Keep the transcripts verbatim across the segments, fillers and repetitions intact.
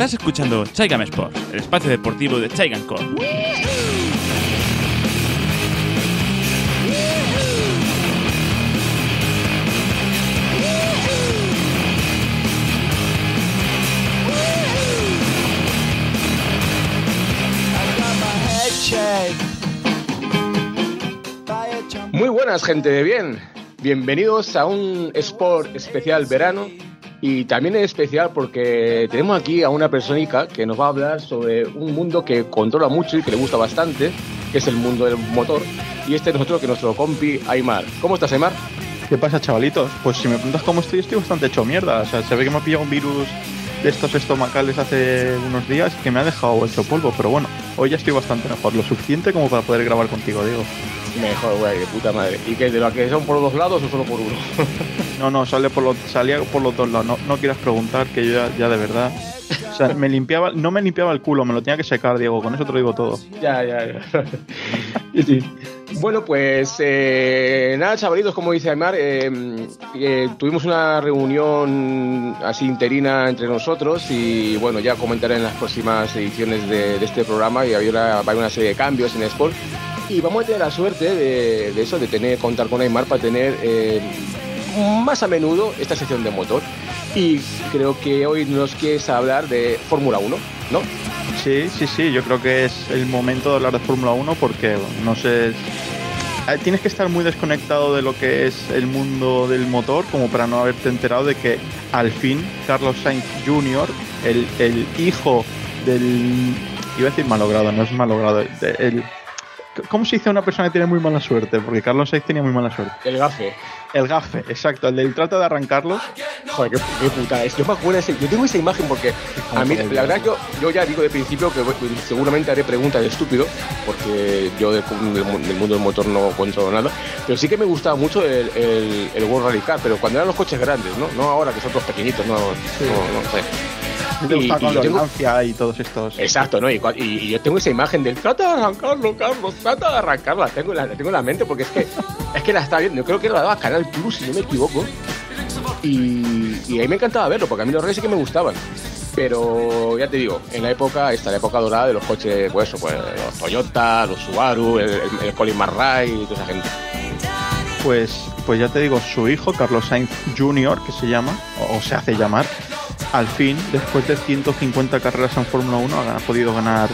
Estás escuchando Chaigam Sports, el espacio deportivo de Chaigam Corp. Muy buenas, gente de bien. Bienvenidos a un Sport especial verano. Y también es especial porque tenemos aquí a una persona que nos va a hablar sobre un mundo que controla mucho y que le gusta bastante, que es el mundo del motor. Y este es nosotros, que nuestro compi Aymar. ¿Cómo estás, Aymar? ¿Qué pasa, chavalitos? Pues si me preguntas cómo estoy, estoy bastante hecho mierda. O sea, se ve que me ha pillado un virus de estos estomacales hace unos días que me ha dejado hecho polvo. Pero bueno, hoy ya estoy bastante mejor. Lo suficiente como para poder grabar contigo, Diego. Mejor, güey, de puta madre. ¿Y qué? ¿De lo que son por los dos lados o solo por uno? No, no, sale por los, salía por los dos lados. No, no quieras preguntar, que yo ya, ya de verdad... O sea, me limpiaba, no me limpiaba el culo, me lo tenía que secar, Diego. Con eso te lo digo todo. Ya, ya, ya. Sí. Bueno, pues eh, nada, chavalitos, como dice Aymar, eh, eh, tuvimos una reunión así interina entre nosotros y bueno, ya comentaré en las próximas ediciones de, de este programa, y había una, va a haber una serie de cambios en Sport. Y vamos a tener la suerte de, de eso, de tener contar con Aymar para tener eh, más a menudo esta sección de motor. Y creo que hoy nos quieres hablar de Fórmula uno, ¿no? Sí, sí, sí, yo creo que es el momento de hablar de Fórmula uno porque, no sé, tienes que estar muy desconectado de lo que es el mundo del motor como para no haberte enterado de que al fin Carlos Sainz junior, el, el hijo del... iba a decir malogrado, no es malogrado, el... ¿Cómo se dice a una persona que tiene muy mala suerte? Porque Carlos Sainz tenía muy mala suerte. El gafe. El gafe, exacto. El del trata de arrancarlos. Joder, qué, qué puta es. Yo me acuerdo ese, yo tengo esa imagen porque a mí, la verdad, yo, yo ya digo de principio que seguramente haré preguntas de estúpido, porque yo del, del, del mundo del motor no controlo nada. Pero sí que me gustaba mucho el, el, el World Rally Car, pero cuando eran los coches grandes, ¿no? No ahora que son todos pequeñitos, no, sí. no, no sé. ¿Te gusta con la Lancia y todos estos? Exacto, ¿no? Y, y, y yo tengo esa imagen del trata de arrancarlo, Carlos, trata de arrancarlo. La tengo, la, la tengo en la mente porque es que es que la estaba viendo. Yo creo que la daba Canal Plus, si no me equivoco. Y, y ahí me encantaba verlo, porque a mí los reyes sí que me gustaban. Pero ya te digo, en la época, esta la época dorada de los coches, pues eso, pues los Toyota, los Subaru, el, el, el Colin McRae y toda esa gente. Pues, pues ya te digo, su hijo, Carlos Sainz junior, que se llama, o, o se hace llamar, al fin, después de ciento cincuenta carreras en Fórmula uno, ha podido ganar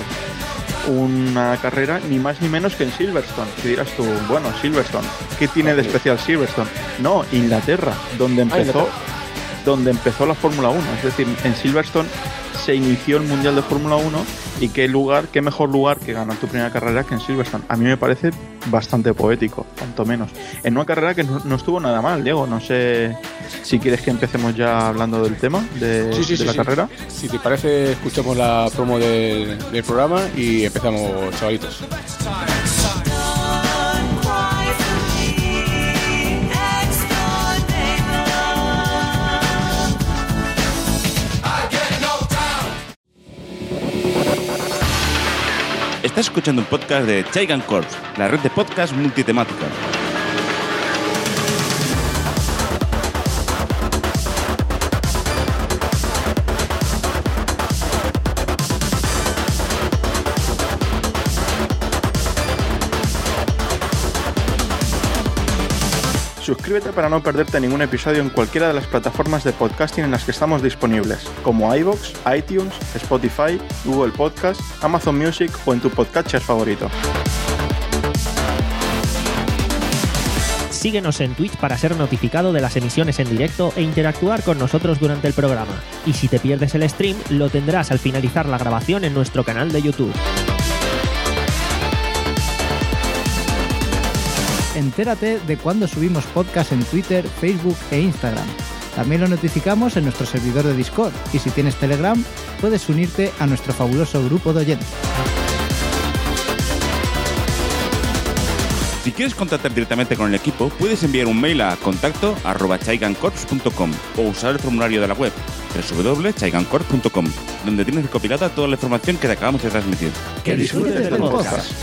una carrera ni más ni menos que en Silverstone. Que dirás tú, bueno, Silverstone, ¿qué tiene de especial Silverstone? No, Inglaterra, donde empezó, donde empezó la Fórmula uno. Es decir, en Silverstone se inició el Mundial de Fórmula uno, y qué lugar, qué mejor lugar que ganar tu primera carrera que en Silverstone. A mí me parece bastante poético, cuanto menos. En una carrera que no, no estuvo nada mal, Diego. No sé si quieres que empecemos ya hablando del tema de, sí, sí, de sí, la sí. carrera. Si te parece, escuchamos la promo del, del programa y empezamos, chavalitos. Estás escuchando un podcast de Chaigam Corp, la red de podcast multitemática. Suscríbete para no perderte ningún episodio en cualquiera de las plataformas de podcasting en las que estamos disponibles, como iVoox, iTunes, Spotify, Google Podcast, Amazon Music o en tu podcatcher favorito. Síguenos en Twitch para ser notificado de las emisiones en directo e interactuar con nosotros durante el programa. Y si te pierdes el stream, lo tendrás al finalizar la grabación en nuestro canal de YouTube. Entérate de cuando subimos podcast en Twitter, Facebook e Instagram. También lo notificamos en nuestro servidor de Discord, y si tienes Telegram, puedes unirte a nuestro fabuloso grupo de oyentes. Si quieres contactar directamente con el equipo, puedes enviar un mail a contacto arroba chaigancorps punto com o usar el formulario de la web doble u doble u doble u punto chaigancorps punto com, donde tienes recopilada toda la información que te acabamos de transmitir. ¡Que disfrutes del podcast!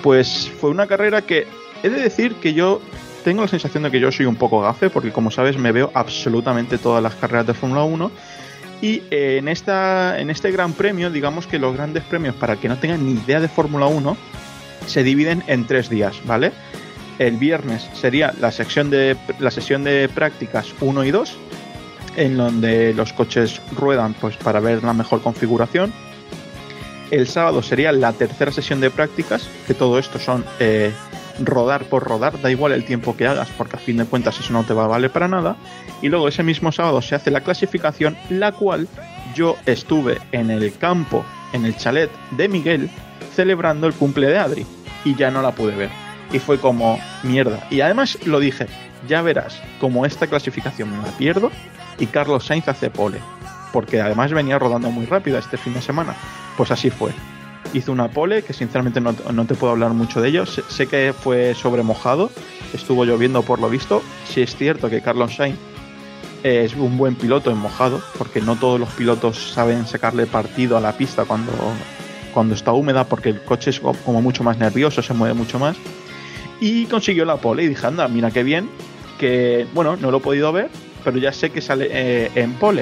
Pues fue una carrera que he de decir que yo tengo la sensación de que yo soy un poco gafe, porque como sabes me veo absolutamente todas las carreras de Fórmula uno. Y eh, en, esta, en este gran premio, digamos que los grandes premios, para el que no tengan ni idea de Fórmula uno, se dividen en tres días, ¿vale? El viernes sería la sección de, la sesión de prácticas uno y dos, en donde los coches ruedan pues para ver la mejor configuración. El sábado sería la tercera sesión de prácticas, que todo esto son eh, rodar por rodar, da igual el tiempo que hagas, porque a fin de cuentas eso no te va a valer para nada. Y luego ese mismo sábado se hace la clasificación, la cual yo estuve en el campo, en el chalet de Miguel, celebrando el cumple de Adri, y ya no la pude ver. Y fue como mierda. Y además lo dije, ya verás, como esta clasificación me la pierdo y Carlos Sainz hace pole, porque además venía rodando muy rápido este fin de semana. Pues así fue. Hizo una pole que sinceramente no, no te puedo hablar mucho de ello. Sé, sé que fue sobre mojado, estuvo lloviendo por lo visto. Sí es cierto que Carlos Sainz es un buen piloto en mojado, porque no todos los pilotos saben sacarle partido a la pista cuando, cuando está húmeda, porque el coche es como mucho más nervioso, se mueve mucho más. Y consiguió la pole y dije, anda, mira qué bien, que bueno, no lo he podido ver, pero ya sé que sale eh, en pole.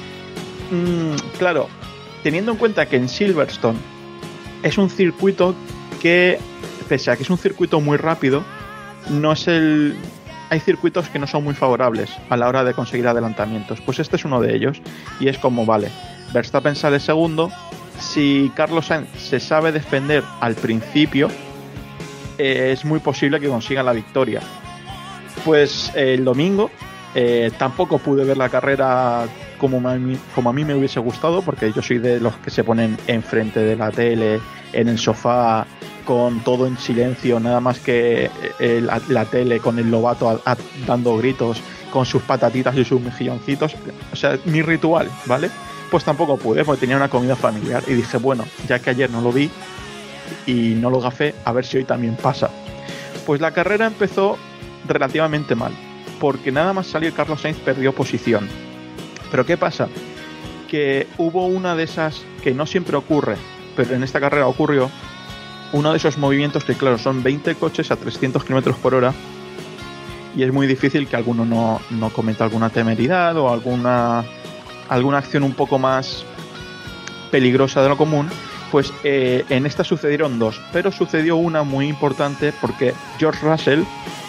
Mm, claro, teniendo en cuenta que en Silverstone es un circuito que, pese a que es un circuito muy rápido, no es el... hay circuitos que no son muy favorables a la hora de conseguir adelantamientos. Pues este es uno de ellos, y es como, vale, Verstappen sale segundo, si Carlos Sainz se sabe defender al principio, eh, es muy posible que consiga la victoria. Pues eh, el domingo eh, tampoco pude ver la carrera como, me, como a mí me hubiese gustado, porque yo soy de los que se ponen enfrente de la tele, en el sofá, con todo en silencio, nada más que eh, la, la tele con el Lobato a, a, dando gritos, con sus patatitas y sus mejilloncitos. O sea, mi ritual, ¿vale? Pues tampoco pude, porque tenía una comida familiar y dije, bueno, ya que ayer no lo vi y no lo gafé, a ver si hoy también pasa. Pues la carrera empezó relativamente mal, porque nada más salir Carlos Sainz perdió posición. Pero ¿qué pasa? Que hubo una de esas que no siempre ocurre, pero en esta carrera ocurrió, uno de esos movimientos que, claro, son veinte coches a trescientos kilómetros por hora, y es muy difícil que alguno no, no cometa alguna temeridad o alguna, alguna acción un poco más peligrosa de lo común. Pues eh, en esta sucedieron dos, pero sucedió una muy importante porque George Russell,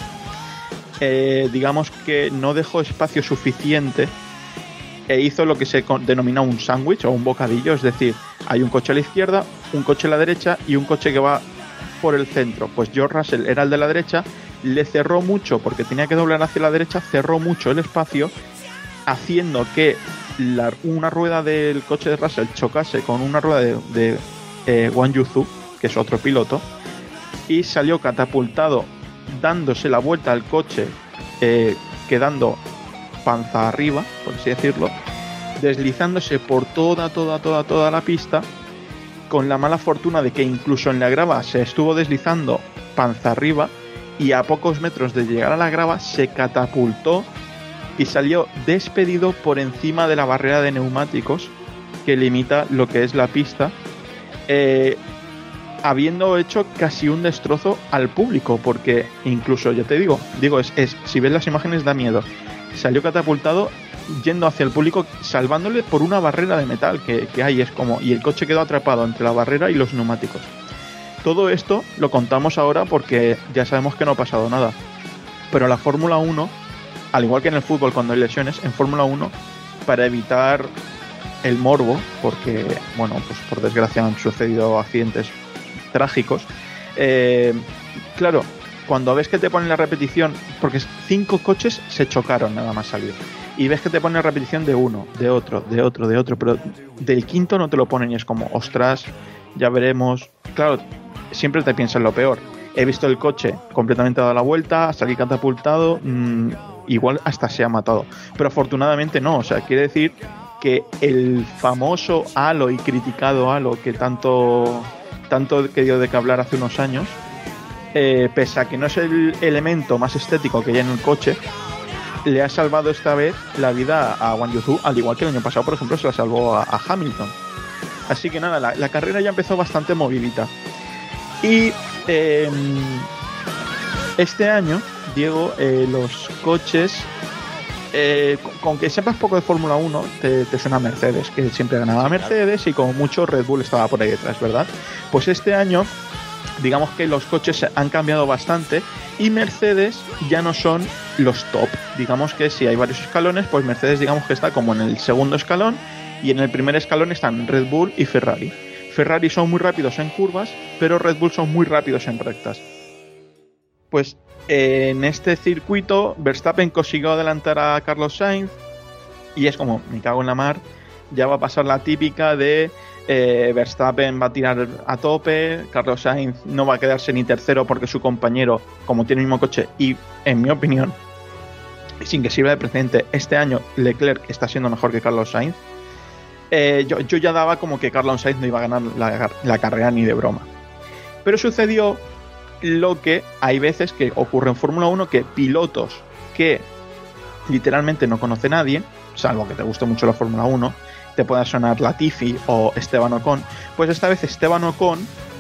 eh, digamos que no dejó espacio suficiente e hizo lo que se denomina un sándwich o un bocadillo, es decir, hay un coche a la izquierda, un coche a la derecha y un coche que va por el centro. Pues George Russell era el de la derecha, le cerró mucho, porque tenía que doblar hacia la derecha, cerró mucho el espacio, haciendo que la, una rueda del coche de Russell chocase con una rueda de, de eh, Wang Yuzu, que es otro piloto, y salió catapultado, dándose la vuelta al coche, eh, quedando panza arriba, por así decirlo, deslizándose por toda, toda, toda, toda la pista, con la mala fortuna de que incluso en la grava se estuvo deslizando panza arriba, y a pocos metros de llegar a la grava se catapultó y salió despedido por encima de la barrera de neumáticos que limita lo que es la pista, eh, habiendo hecho casi un destrozo al público, porque incluso, ya te digo, digo es, es si ves las imágenes da miedo. Salió catapultado yendo hacia el público, salvándole por una barrera de metal que, que hay, es como, y el coche quedó atrapado entre la barrera y los neumáticos. Todo esto lo contamos ahora porque ya sabemos que no ha pasado nada, pero la Fórmula uno, al igual que en el fútbol cuando hay lesiones, en Fórmula uno, para evitar el morbo, porque bueno, pues por desgracia han sucedido accidentes trágicos, eh, claro, cuando ves que te ponen la repetición, porque cinco coches se chocaron nada más salir, y ves que te ponen la repetición de uno, de otro, de otro, de otro, pero del quinto no te lo ponen y es como, ostras, ya veremos. Claro, siempre te piensas lo peor. He visto el coche completamente dado la vuelta, salí catapultado, mmm, igual hasta se ha matado, pero afortunadamente no. O sea, quiere decir que el famoso halo y criticado halo que tanto tanto que dio de que hablar hace unos años, eh, pese a que no es el elemento más estético que hay en el coche, le ha salvado esta vez la vida a Wang Yuzu, al igual que el año pasado, por ejemplo, se la salvó a, a Hamilton. Así que nada, la, la carrera ya empezó bastante movidita. Y eh, este año, Diego, eh, los coches, eh, con que sepas poco de Fórmula uno, te, te suena Mercedes, que siempre ganaba Mercedes y como mucho Red Bull estaba por ahí detrás, ¿verdad? Pues este año, digamos que los coches han cambiado bastante y Mercedes ya no son los top. Digamos que si hay varios escalones, pues Mercedes digamos que está como en el segundo escalón y en el primer escalón están Red Bull y Ferrari. Ferrari son muy rápidos en curvas, pero Red Bull son muy rápidos en rectas. Pues eh, en este circuito Verstappen consiguió adelantar a Carlos Sainz y es como, me cago en la mar, ya va a pasar la típica de eh, Verstappen va a tirar a tope, Carlos Sainz no va a quedarse ni tercero porque su compañero, como tiene el mismo coche, y en mi opinión, sin que sirva de precedente, este año Leclerc está siendo mejor que Carlos Sainz. Eh, yo, yo ya daba como que Carlos Sainz no iba a ganar la, la carrera ni de broma. Pero sucedió lo que hay veces que ocurre en Fórmula uno, que pilotos que literalmente no conoce nadie, salvo que te guste mucho la Fórmula uno, te pueda sonar Latifi o Esteban Ocon, pues esta vez Esteban Ocon,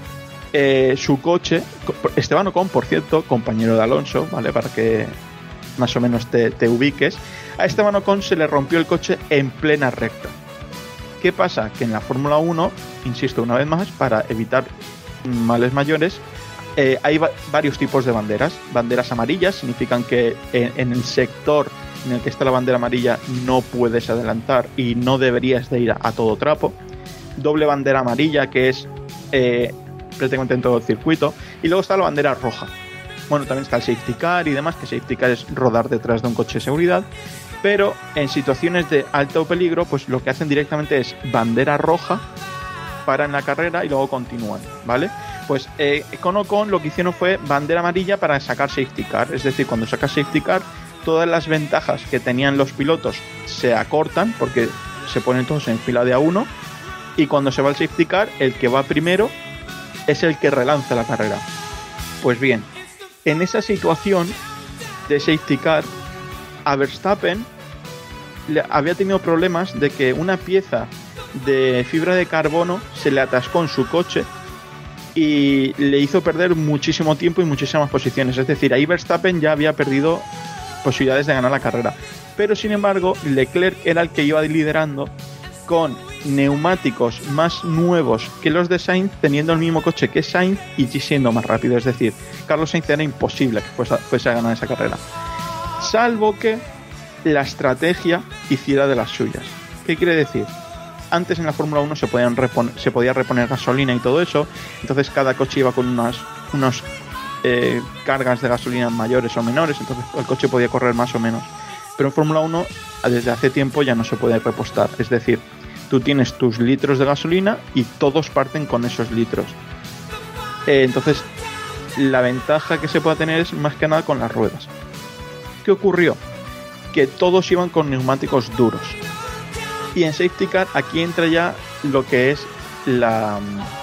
eh, su coche, Esteban Ocon, por cierto, compañero de Alonso, ¿vale? Para que más o menos te, te ubiques, a Esteban Ocon se le rompió el coche en plena recta. ¿Qué pasa? Que en la Fórmula uno, insisto una vez más, para evitar males mayores, eh, hay va- varios tipos de banderas. Banderas amarillas significan que en, en el sector en el que está la bandera amarilla no puedes adelantar y no deberías de ir a, a todo trapo. Doble bandera amarilla, que es eh, prácticamente en todo el circuito. Y luego está la bandera roja. Bueno, también está el safety car y demás, que safety car es rodar detrás de un coche de seguridad. Pero en situaciones de alto peligro, pues lo que hacen directamente es bandera roja, paran la carrera y luego continúan, ¿vale? Pues eh, con Ocon lo que hicieron fue bandera amarilla para sacar safety car. Es decir, cuando sacas safety car, todas las ventajas que tenían los pilotos se acortan porque se ponen todos en fila de a uno. Y cuando se va el safety car, el que va primero es el que relanza la carrera. Pues bien, en esa situación de safety car, a Verstappen le había tenido problemas de que una pieza de fibra de carbono se le atascó en su coche y le hizo perder muchísimo tiempo y muchísimas posiciones. Es decir, ahí Verstappen ya había perdido posibilidades de ganar la carrera. Pero sin embargo, Leclerc era el que iba liderando con neumáticos más nuevos que los de Sainz, teniendo el mismo coche que Sainz y siendo más rápido. Es decir, Carlos Sainz era imposible que fuese, fuese a ganar esa carrera. Salvo que la estrategia hiciera de las suyas. ¿Qué quiere decir? Antes en la Fórmula uno se, podían repon- se podía reponer gasolina y todo eso, entonces cada coche iba con unas unos, eh, cargas de gasolina mayores o menores, entonces el coche podía correr más o menos. Pero en Fórmula uno desde hace tiempo ya no se puede repostar, es decir, tú tienes tus litros de gasolina y todos parten con esos litros. Eh, entonces la ventaja que se puede tener es más que nada con las ruedas. ¿Qué ocurrió? Que todos iban con neumáticos duros. Y en safety car aquí entra ya lo que es la,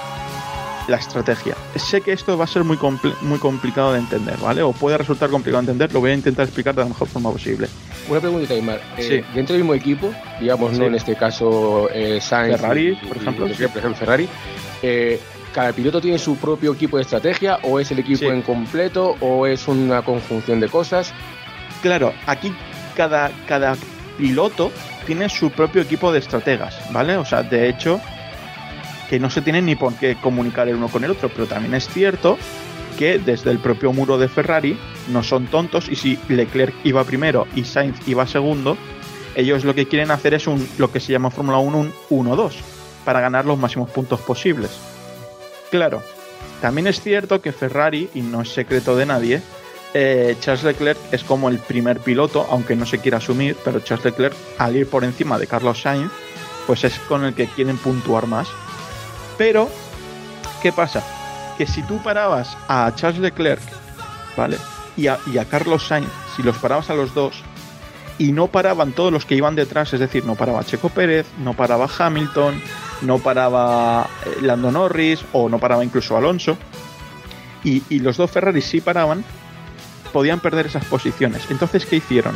la estrategia. Sé que esto va a ser muy, compl- muy complicado de entender, ¿vale? O puede resultar complicado de entender, lo voy a intentar explicar de la mejor forma posible. Una preguntita, Aymar. Eh, Sí. Dentro del mismo equipo, digamos, Sí. ¿no? En este caso, eh, Sainz, Ferrari, y- por y- ejemplo. y- por ejemplo, Ferrari, eh, ¿cada piloto tiene su propio equipo de estrategia o es el equipo Sí. en completo o es una conjunción de cosas? Claro, aquí cada, cada piloto tiene su propio equipo de estrategas, ¿vale? O sea, de hecho, que no se tienen ni por qué comunicar el uno con el otro, pero también es cierto que desde el propio muro de Ferrari no son tontos y si Leclerc iba primero y Sainz iba segundo, ellos lo que quieren hacer es un lo que se llama Fórmula uno un uno dos para ganar los máximos puntos posibles. Claro, también es cierto que Ferrari, y no es secreto de nadie, eh, Charles Leclerc es como el primer piloto, aunque no se quiera asumir, pero Charles Leclerc, al ir por encima de Carlos Sainz, pues es con el que quieren puntuar más. Pero, ¿qué pasa? Que si tú parabas a Charles Leclerc, ¿vale? Y a, y a Carlos Sainz, si los parabas a los dos, y no paraban todos los que iban detrás, es decir, no paraba Checo Pérez, no paraba Hamilton, no paraba eh, Lando Norris, o no paraba incluso Alonso, y, y los dos Ferraris sí paraban, podían perder esas posiciones. Entonces, ¿qué hicieron?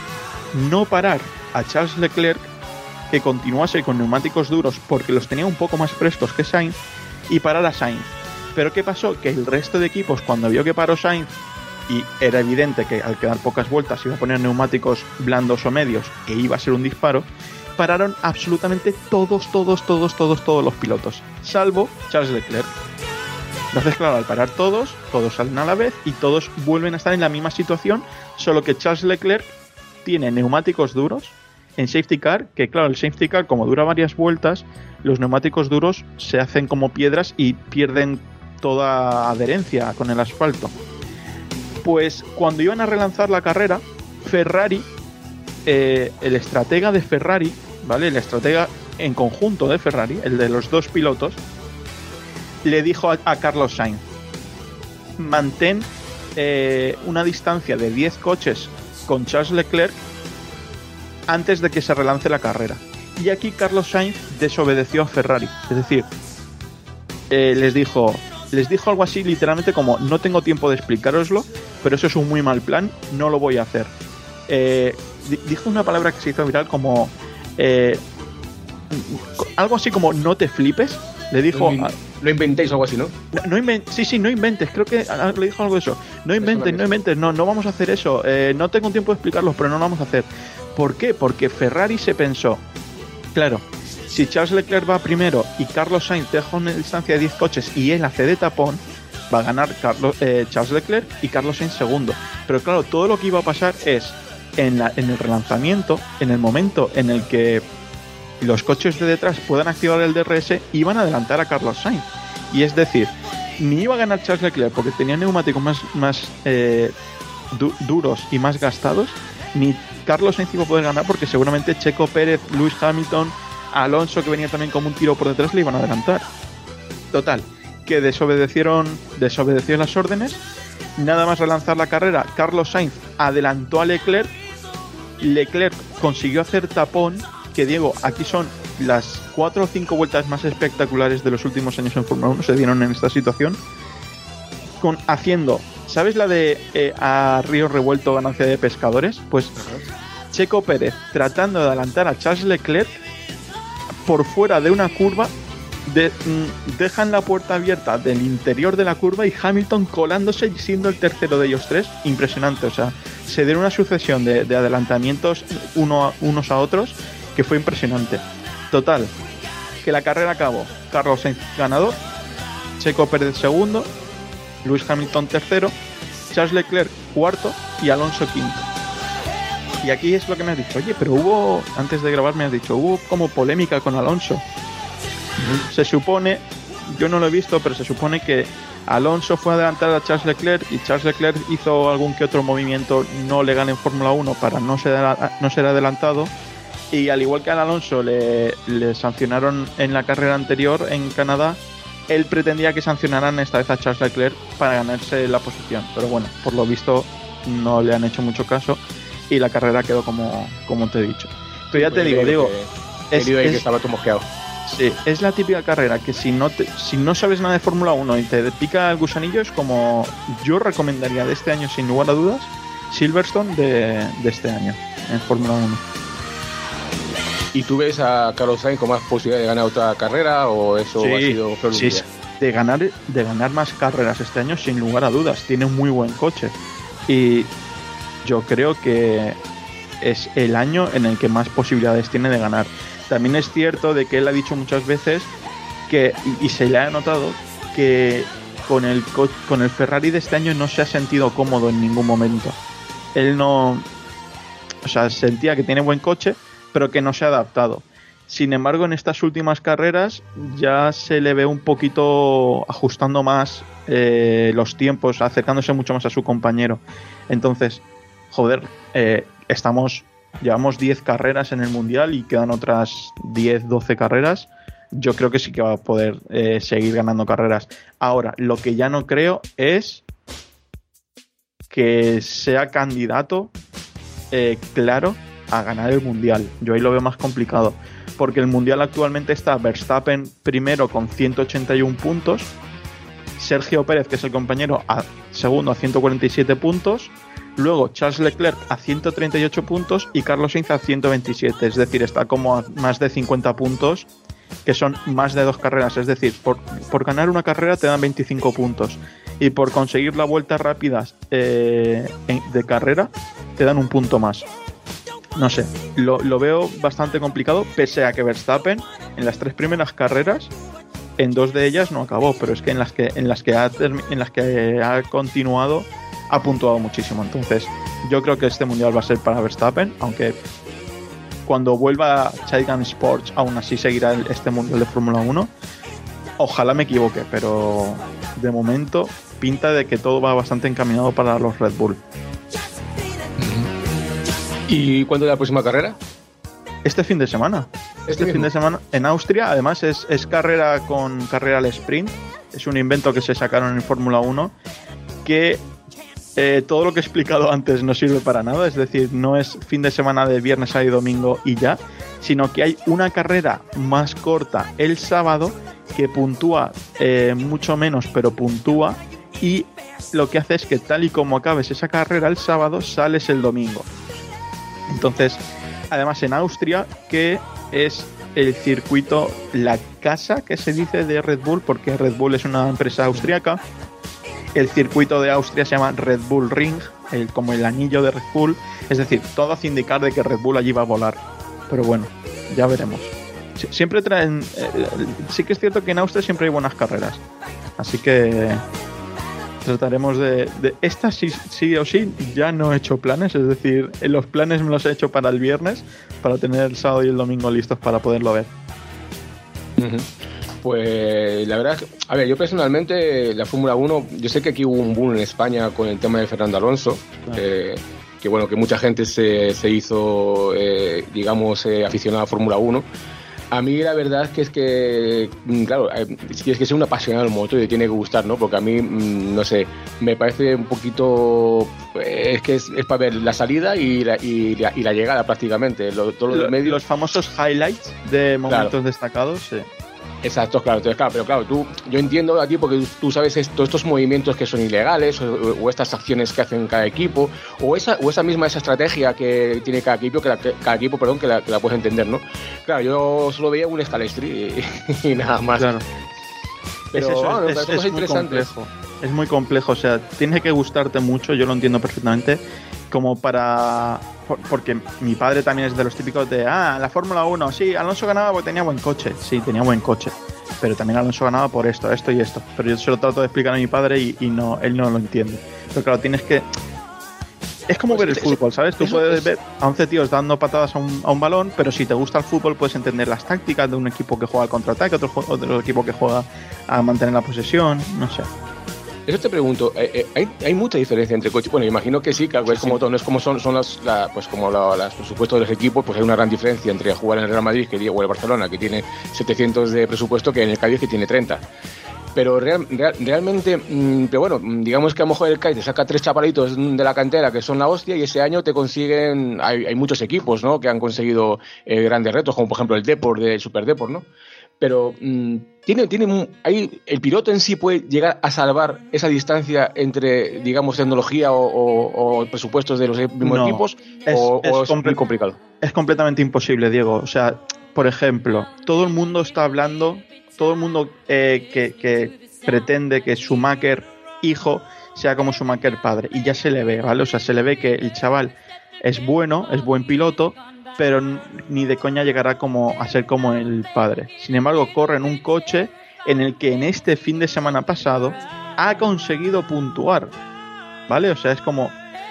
No parar a Charles Leclerc, que continuase con neumáticos duros porque los tenía un poco más frescos que Sainz, y parar a Sainz. Pero ¿qué pasó? Que el resto de equipos, cuando vio que paró Sainz, y era evidente que al quedar pocas vueltas iba a poner neumáticos blandos o medios e iba a ser un disparo, pararon absolutamente todos, todos, todos, todos, todos los pilotos, salvo Charles Leclerc. Entonces, claro, al parar todos, todos salen a la vez y todos vuelven a estar en la misma situación, solo que Charles Leclerc tiene neumáticos duros en safety car, que claro, el safety car, como dura varias vueltas, los neumáticos duros se hacen como piedras y pierden toda adherencia con el asfalto. Pues cuando iban a relanzar la carrera, Ferrari, eh, el estratega de Ferrari, ¿vale? El estratega en conjunto de Ferrari, el de los dos pilotos, le dijo a, a Carlos Sainz: mantén eh, una distancia de diez coches con Charles Leclerc antes de que se relance la carrera. Y aquí Carlos Sainz desobedeció a Ferrari, es decir, eh, les dijo les dijo algo así literalmente como: no tengo tiempo de explicároslo, pero eso es un muy mal plan, no lo voy a hacer. Eh, dijo una palabra que se hizo viral como eh, algo así como no te flipes, le dijo. No, no inventéis algo así, ¿no? No, no inven- sí, sí, no inventes, creo que le dijo algo de eso. No inventes, no inventes, no, no vamos a hacer eso. Eh, no tengo tiempo de explicarlo, pero no lo vamos a hacer. ¿Por qué? Porque Ferrari se pensó, claro, si Charles Leclerc va primero y Carlos Sainz deja una distancia de diez coches y él hace de tapón, va a ganar Carlos, eh, Charles Leclerc y Carlos Sainz segundo. Pero claro, todo lo que iba a pasar es en, la, en el relanzamiento, en el momento en el que los coches de detrás puedan activar el D R S, iban a adelantar a Carlos Sainz. Y es decir, ni iba a ganar Charles Leclerc porque tenía neumáticos más, más eh, du- duros y más gastados, ni Carlos Sainz iba a poder ganar porque seguramente Checo Pérez, Lewis Hamilton, Alonso, que venía también como un tiro por detrás, le iban a adelantar. Total, que desobedecieron, desobedeció las órdenes. Nada más relanzar la carrera, Carlos Sainz adelantó a Leclerc. Leclerc consiguió hacer tapón, que Diego, aquí son las cuatro o cinco vueltas más espectaculares de los últimos años en Fórmula uno, se dieron en esta situación, con haciendo, ¿sabes la de eh, a río revuelto ganancia de pescadores? Pues Checo Pérez tratando de adelantar a Charles Leclerc por fuera de una curva, de, mm, dejan la puerta abierta del interior de la curva y Hamilton colándose y siendo el tercero de ellos tres. Impresionante, o sea, se dieron una sucesión de, de adelantamientos uno a, unos a otros que fue impresionante. Total, que la carrera acabó Carlos Sainz ganador, Checo Pérez segundo, Lewis Hamilton tercero, Charles Leclerc cuarto y Alonso quinto. Y aquí es lo que me has dicho: oye, pero hubo, antes de grabar me has dicho, hubo como polémica con Alonso. Uh-huh. Se supone, yo no lo he visto, pero se supone que Alonso fue a adelantar a Charles Leclerc y Charles Leclerc hizo algún que otro movimiento no legal en Fórmula uno para no ser, no ser adelantado. Y al igual que al Alonso le, le sancionaron en la carrera anterior en Canadá, él pretendía que sancionaran esta vez a Charles Leclerc para ganarse la posición. Pero bueno, por lo visto no le han hecho mucho caso y la carrera quedó como, como te he dicho. Pero ya te digo, digo, es, es, que estaba todo mosqueado. Sí, es la típica carrera que si no te, si no sabes nada de Fórmula uno y te pica el gusanillo, es como yo recomendaría de este año sin lugar a dudas Silverstone de, de este año en Fórmula uno. ¿Y tú ves a Carlos Sainz con más posibilidad de ganar otra carrera o eso sí, ha sido solo un sí, día? de ganar de ganar más carreras este año sin lugar a dudas. Tiene un muy buen coche y yo creo que es el año en el que más posibilidades tiene de ganar. También es cierto de que él ha dicho muchas veces que, y, y se le ha notado, que con el, co- con el Ferrari de este año no se ha sentido cómodo en ningún momento. Él no... O sea, sentía que tiene buen coche, pero que no se ha adaptado. Sin embargo, en estas últimas carreras ya se le ve un poquito ajustando más eh, los tiempos, acercándose mucho más a su compañero. Entonces, joder, eh, estamos... Llevamos diez carreras en el Mundial y quedan otras diez, doce carreras. Yo creo que sí que va a poder eh, seguir ganando carreras. Ahora, lo que ya no creo es que sea candidato eh, claro a ganar el Mundial. Yo ahí lo veo más complicado. Porque el Mundial actualmente está Verstappen primero con ciento ochenta y uno puntos. Sergio Pérez, que es el compañero, a segundo a ciento cuarenta y siete puntos. Luego Charles Leclerc a ciento treinta y ocho puntos y Carlos Sainz a ciento veintisiete. Es decir, está como a más de cincuenta puntos que son más de dos carreras. Es decir, por, por ganar una carrera te dan veinticinco puntos. Y por conseguir las vueltas rápidas eh, de carrera te dan un punto más. No sé, lo, lo veo bastante complicado, pese a que Verstappen en las tres primeras carreras, en dos de ellas no acabó, pero es que en las que en las que ha, en las que ha continuado ha puntuado muchísimo. Entonces yo creo que este mundial va a ser para Verstappen, aunque cuando vuelva Chaigan Sports aún así seguirá este mundial de Fórmula uno. Ojalá me equivoque, pero de momento pinta de que todo va bastante encaminado para los Red Bull. ¿Y cuándo es la próxima carrera? Este fin de semana. Este, este fin de semana en Austria. Además es, es carrera con carrera al sprint. Es un invento que se sacaron en Fórmula uno que eh, todo lo que he explicado antes no sirve para nada. Es decir, no es fin de semana de viernes, sábado y domingo y ya, sino que hay una carrera más corta el sábado que puntúa eh, mucho menos, pero puntúa, y lo que hace es que tal y como acabes esa carrera el sábado, sales el domingo. Entonces, además en Austria, que es el circuito, la casa que se dice de Red Bull, porque Red Bull es una empresa austriaca, el circuito de Austria se llama Red Bull Ring, el, como el anillo de Red Bull, es decir, todo hace indicar de que Red Bull allí va a volar, pero bueno, ya veremos. Siempre traen, eh, sí que es cierto que en Austria siempre hay buenas carreras, así que trataremos de, de esta sí, sí o sí. Ya no he hecho planes, es decir, los planes me los he hecho para el viernes, para tener el sábado y el domingo listos para poderlo ver. Uh-huh. Pues la verdad es que, a ver, yo personalmente la Fórmula uno, yo sé que aquí hubo un boom en España con el tema de Fernando Alonso, ah. eh, que bueno, que mucha gente se, se hizo, eh, digamos, eh, aficionada a Fórmula uno. A mí la verdad es que es que, claro, es que es un apasionado del motor y tiene que gustar, ¿no? Porque a mí, no sé, me parece un poquito, es que es, es para ver la salida y la, y la, y la llegada prácticamente. Lo, todo lo medio. Los famosos highlights de momentos claro. destacados, sí. Exacto, claro, entonces, claro, pero claro, tú, yo entiendo a ti porque tú sabes esto, estos movimientos que son ilegales o, o estas acciones que hacen cada equipo o esa o esa misma esa estrategia que tiene cada equipo, que, la, que cada equipo, perdón, que la, que la puedes entender, ¿no? Claro, yo solo veía un Scalestri y, y nada más. Claro. Pero es, eso, bueno, es, es, es muy complejo. Es muy complejo, o sea, tiene que gustarte mucho, yo lo entiendo perfectamente, como para... Porque mi padre también es de los típicos de ah, la Fórmula uno, sí, Alonso ganaba porque tenía buen coche, sí, tenía buen coche, pero también Alonso ganaba por esto, esto y esto, pero yo se lo trato de explicar a mi padre y, y no, él no lo entiende. Pero claro, tienes que... Es como pues ver el fútbol, ¿sabes? Tú puedes es... ver a once tíos dando patadas a un, a un balón, pero si te gusta el fútbol puedes entender las tácticas de un equipo que juega al contraataque, otro, otro equipo que juega a mantener la posesión, no sé. Eso te pregunto, ¿hay, hay mucha diferencia entre coches? Bueno, imagino que sí, que es como todo, no es como son, son las, la, pues como la, los presupuestos de los equipos, pues hay una gran diferencia entre jugar en el Real Madrid que, o el Barcelona, que tiene setecientos de presupuesto, que en el Cádiz, que tiene treinta. Pero real, real, realmente, mmm, pero bueno, digamos que a lo mejor el Cádiz te saca tres chapalitos de la cantera que son la hostia y ese año te consiguen, hay, hay muchos equipos, ¿no?, que han conseguido eh, grandes retos, como por ejemplo el Depor, del Super Depor, ¿no? Pero mmm, tiene, tiene ahí, el piloto en sí puede llegar a salvar esa distancia entre, digamos, tecnología o, o, o presupuestos de los mismos no, equipos, es, o, es, o es comple- muy complicado. Es completamente imposible, Diego. O sea, por ejemplo, todo el mundo está hablando, todo el mundo eh, que, que pretende que Schumacher hijo sea como Schumacher padre, y ya se le ve, ¿vale? O sea, se le ve que el chaval es bueno, es buen piloto, pero ni de coña llegará como a ser como el padre. Sin embargo, corre en un coche en el que en este fin de semana pasado ha conseguido puntuar, ¿vale? O sea, es como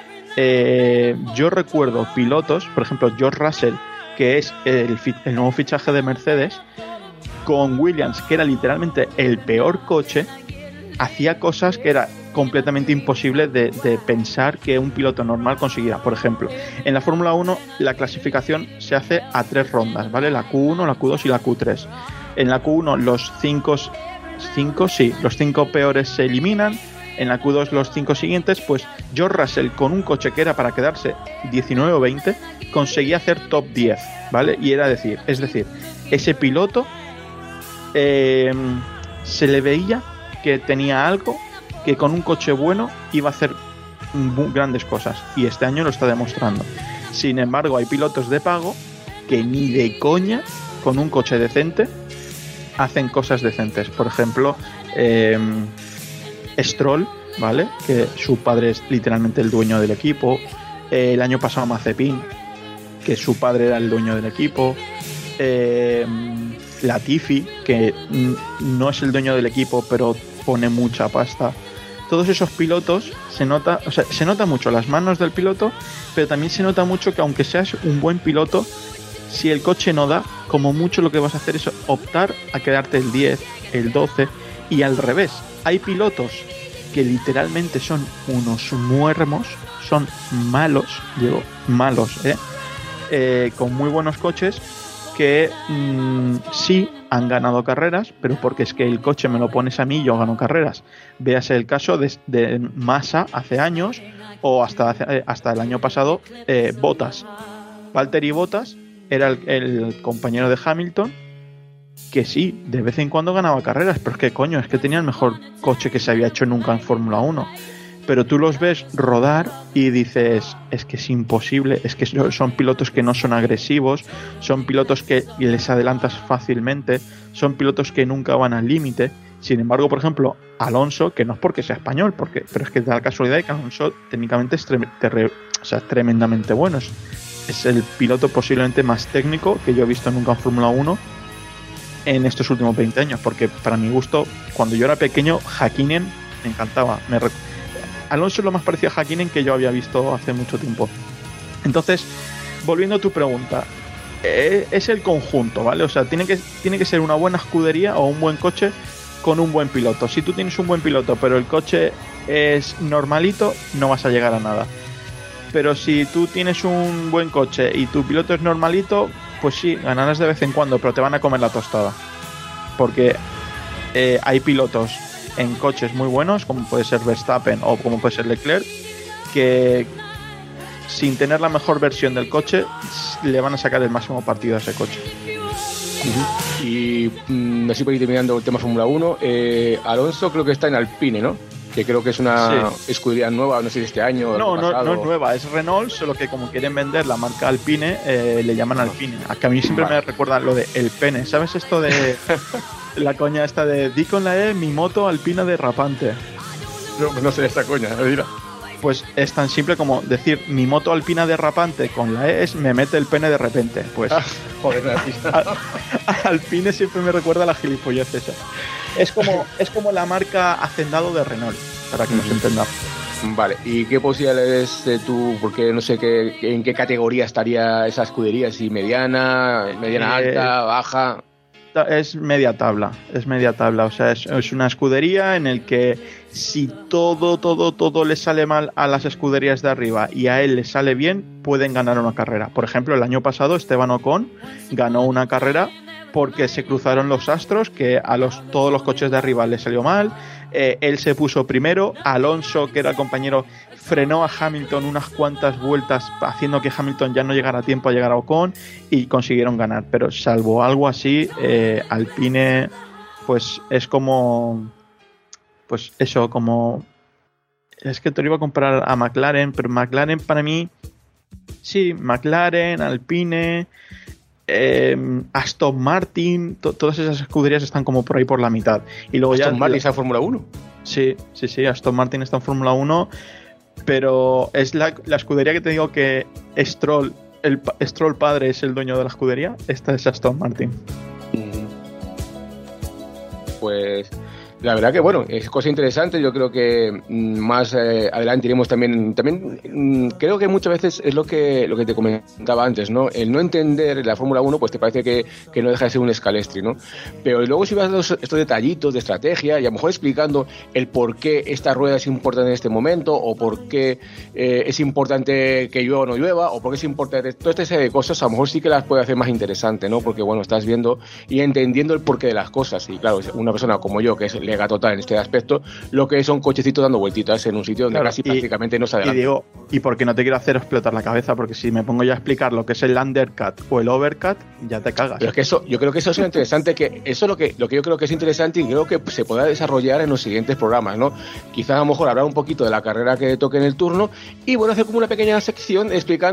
eh, yo recuerdo pilotos, por ejemplo George Russell, que es el, el nuevo fichaje de Mercedes, con Williams, que era literalmente el peor coche, hacía cosas que era completamente imposible de, de pensar que un piloto normal consiguiera. Por ejemplo, en la Fórmula uno la clasificación se hace a tres rondas, ¿vale? La Q uno, la Q dos y la Q tres. En la Q uno los cinco, cinco, sí, los cinco peores se eliminan. En la Q dos los cinco siguientes. Pues George Russell, con un coche que era para quedarse diecinueve o veinte, conseguía hacer top diez, ¿vale? Y era decir, es decir, ese piloto eh, se le veía que tenía algo, que con un coche bueno iba a hacer grandes cosas, y este año lo está demostrando. Sin embargo, hay pilotos de pago que ni de coña, con un coche decente, hacen cosas decentes. Por ejemplo, eh, Stroll, ¿vale? Que su padre es literalmente el dueño del equipo. Eh, el año pasado Mazepin, que su padre era el dueño del equipo. Eh, Latifi, que no es el dueño del equipo, pero pone mucha pasta. Todos esos pilotos se nota, o sea, se nota mucho las manos del piloto, pero también se nota mucho que aunque seas un buen piloto, si el coche no da, como mucho lo que vas a hacer es optar a quedarte el diez, el doce, y al revés. Hay pilotos que literalmente son unos muermos, son malos, digo, malos, ¿eh? Eh, con muy buenos coches, que mmm, sí han ganado carreras, pero porque es que el coche me lo pones a mí y yo gano carreras. Véase el caso de, de Massa hace años, o hasta, hasta el año pasado, eh, Bottas. Valtteri Bottas era el, el compañero de Hamilton, que sí, de vez en cuando ganaba carreras, pero es que coño, es que tenía el mejor coche que se había hecho nunca en Fórmula uno. Pero tú los ves rodar y dices, es que es imposible, es que son pilotos que no son agresivos, son pilotos que les adelantas fácilmente, son pilotos que nunca van al límite. Sin embargo, por ejemplo, Alonso, que no es porque sea español, porque, pero es que da la casualidad de que Alonso técnicamente es, tre- terre- o sea, tremendamente bueno. Es, es el piloto posiblemente más técnico que yo he visto nunca en Fórmula uno en estos últimos veinte años, porque para mi gusto, cuando yo era pequeño, Häkkinen me encantaba. Me rec- Alonso es lo más parecido a Häkkinen que yo había visto hace mucho tiempo. Entonces, volviendo a tu pregunta, eh, es el conjunto, ¿vale? O sea, tiene que, tiene que ser una buena escudería o un buen coche con un buen piloto. Si tú tienes un buen piloto, pero el coche es normalito, no vas a llegar a nada. Pero si tú tienes un buen coche y tu piloto es normalito, pues sí, ganarás de vez en cuando, pero te van a comer la tostada. Porque eh, hay pilotos en coches muy buenos, como puede ser Verstappen o como puede ser Leclerc, que sin tener la mejor versión del coche le van a sacar el máximo partido a ese coche. Uh-huh. Y mmm, así para ir terminando el tema Fórmula uno, eh, Alonso creo que está en Alpine, ¿no? Que creo que es una sí. escudería nueva, no sé si este año o no, el no, pasado. no es nueva, es Renault, solo que como quieren vender la marca Alpine, eh, le llaman Alpine. A que a mí siempre vale. me recuerda lo de el pene, ¿sabes esto de la coña esta de di con la E mi moto Alpina derrapante? No, pues no sé esta coña, mira. Pues es tan simple como decir mi moto Alpina derrapante con la E es me mete el pene de repente. Pues ah, joder, al, Alpine siempre me recuerda a la gilipollez esa. Es como, es como la marca Hacendado de Renault, para que mm-hmm. nos entendamos. Vale, ¿y qué posibilidades eh, tú, porque no sé qué, en qué categoría estaría esa escudería? Si mediana, mediana eh, alta, baja. Es media tabla, es media tabla, o sea, es, es una escudería en el que si todo, todo, todo le sale mal a las escuderías de arriba y a él le sale bien, pueden ganar una carrera. Por ejemplo, el año pasado Esteban Ocon ganó una carrera porque se cruzaron los astros, que a los todos los coches de arriba le salió mal, eh, él se puso primero, Alonso, que era el compañero, frenó a Hamilton unas cuantas vueltas haciendo que Hamilton ya no llegara a tiempo a llegar a Ocon y consiguieron ganar, pero salvo algo así, eh, Alpine pues es como pues eso, como es que te lo iba a comparar a McLaren, pero McLaren para mí sí, McLaren, Alpine, Eh, Aston Martin, to- todas esas escuderías están como por ahí por la mitad. Y luego Aston ya, Martin está en Fórmula uno. Sí, sí, sí, Aston Martin está en Fórmula uno, pero es la, la escudería que te digo que Stroll, el Stroll padre es el dueño de la escudería. Esta es Aston Martin. Pues la verdad que bueno, es cosa interesante. Yo creo que mmm, más eh, adelante iremos también también mmm, creo que muchas veces es lo que lo que te comentaba antes, ¿no? El no entender la Fórmula uno pues te parece que, que no deja de ser un escalestri, ¿no? Pero luego si vas a los, estos detallitos de estrategia y a lo mejor explicando el por qué esta rueda es importante en este momento o por qué eh, es importante que llueva o no llueva o por qué es importante toda esta serie de cosas, a lo mejor sí que las puede hacer más interesante, ¿no? Porque bueno, estás viendo y entendiendo el porqué de las cosas. Y claro, una persona como yo que es lega total en este aspecto, lo que son cochecitos dando vueltitas en un sitio donde claro, casi y, prácticamente no se adelanta. Y digo, y porque no te quiero hacer explotar la cabeza, porque si me pongo ya a explicar lo que es el undercut o el overcut, ya te cagas. Pero es que eso, yo creo que eso es interesante, que eso es lo que, lo que yo creo que es interesante y creo que se podrá desarrollar en los siguientes programas, ¿no? Quizás a lo mejor hablar un poquito de la carrera que toque en el turno y bueno, hacer como una pequeña sección explicando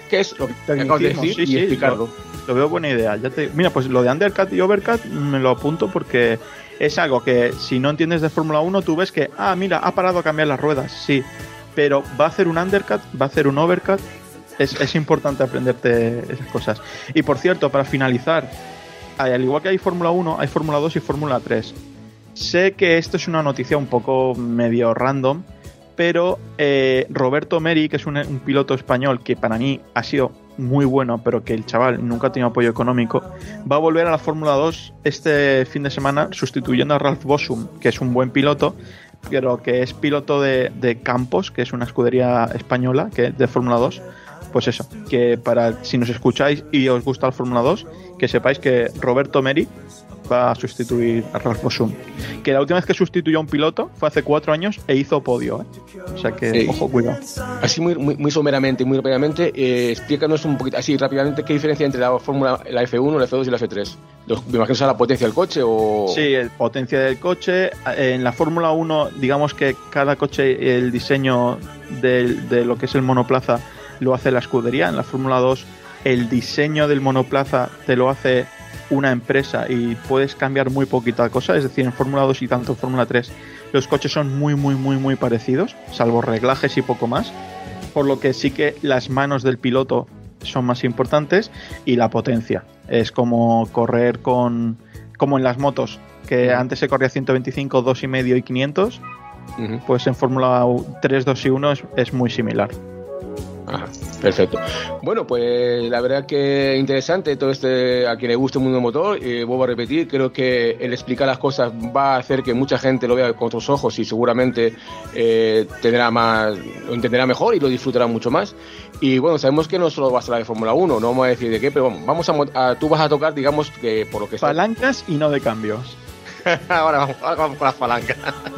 qué es lo que acabas de decir, sí, y sí, explicarlo. Lo, lo veo buena idea. Ya te, mira, pues lo de undercut y overcut me lo apunto porque es algo que si no entiendes de Fórmula uno tú ves que, ah, mira, ha parado a cambiar las ruedas, sí, pero va a hacer un undercut, va a hacer un overcut. Es, es importante aprenderte esas cosas. Y por cierto, para finalizar, al igual que hay Fórmula uno, hay Fórmula dos y Fórmula tres. Sé que esto es una noticia un poco medio random, pero eh, Roberto Meri, que es un, un piloto español que para mí ha sido muy bueno, pero que el chaval nunca ha tenido apoyo económico, va a volver a la Fórmula dos este fin de semana sustituyendo a Ralf Boschum, que es un buen piloto, pero que es piloto de, de Campos, que es una escudería española que de Fórmula dos. Pues eso, que para si nos escucháis y os gusta la Fórmula dos, que sepáis que Roberto Meri va a sustituir a Ralf Boschum. Que la última vez que sustituyó a un piloto fue hace cuatro años e hizo podio, ¿eh? O sea que, sí. Ojo, cuidado. Así muy, muy, muy someramente, muy rápidamente, eh, explícanos un poquito, así rápidamente, qué diferencia entre la Fórmula, la F uno, la F dos y la F tres. Los, me imagino que sea la potencia del coche o... Sí, la potencia del coche. En la Fórmula uno, digamos que cada coche, el diseño de, de lo que es el monoplaza, lo hace la escudería. En la Fórmula dos el diseño del monoplaza te lo hace una empresa y puedes cambiar muy poquita cosa, es decir, en Fórmula dos y tanto en Fórmula tres los coches son muy muy muy muy parecidos, salvo reglajes y poco más, por lo que sí que las manos del piloto son más importantes y la potencia. Es como correr con como en las motos, que antes se corría ciento veinticinco, dos y medio y quinientos, uh-huh. Pues en Fórmula tres, dos y uno es, es muy similar. Ajá, perfecto. Bueno, pues la verdad que interesante todo este, a quien le guste el mundo motor, eh, vuelvo a repetir, creo que el explicar las cosas va a hacer que mucha gente lo vea con otros ojos y seguramente eh, tendrá más, lo entenderá mejor y lo disfrutará mucho más. Y bueno, sabemos que no solo va a ser la de Fórmula uno, no vamos a decir de qué, pero vamos a, a tú vas a tocar, digamos, que por lo que está... Palancas y no de cambios. Ahora vamos, ahora vamos con las palancas.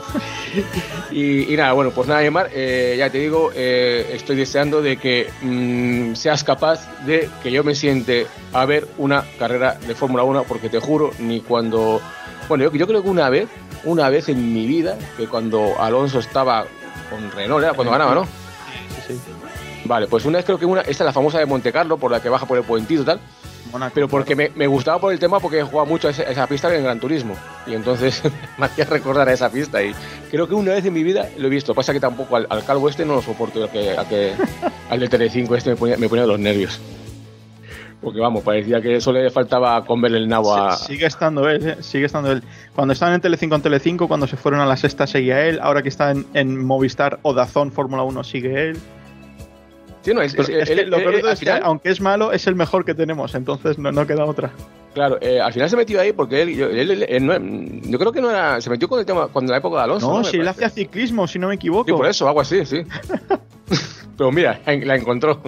y, y nada, bueno, pues nada, Aimar, eh, ya te digo, eh, estoy deseando de que mmm, seas capaz de que yo me siente a ver una carrera de Fórmula uno, porque te juro, ni cuando... Bueno, yo, yo creo que una vez, una vez en mi vida, que cuando Alonso estaba con Renault, ¿era? Cuando ganaba, ¿no? Sí, sí. Vale, pues una vez creo que una, esta es la famosa de Monte Carlo, por la que baja por el puentito y tal. Monaco, pero porque me, me gustaba por el tema, porque jugaba mucho a esa, a esa pista en Gran Turismo y entonces me hacía recordar a esa pista y creo que una vez en mi vida lo he visto. Pasa que tampoco al, al calvo este no lo soporto, a que, a que al de Telecinco este me ponía, me ponía los nervios, porque vamos, parecía que eso le faltaba comerle el nabo a... Sí, sigue estando él, ¿eh? sigue estando él. Cuando estaban en Telecinco en Telecinco, cuando se fueron a la sexta seguía él, ahora que está en, en Movistar o DAZN Fórmula uno sigue él. Sí, no, es, es, es él, que lo él, peor él, es que, final, aunque es malo, es el mejor que tenemos, entonces no, no queda otra. Claro, eh, al final se metió ahí porque él, yo, él, él, él no, yo creo que no era, se metió con el tema cuando la época de Alonso. No, ¿no? si él hacía ciclismo, si no me equivoco. Sí, por eso, algo así, sí. Pero mira, la encontró.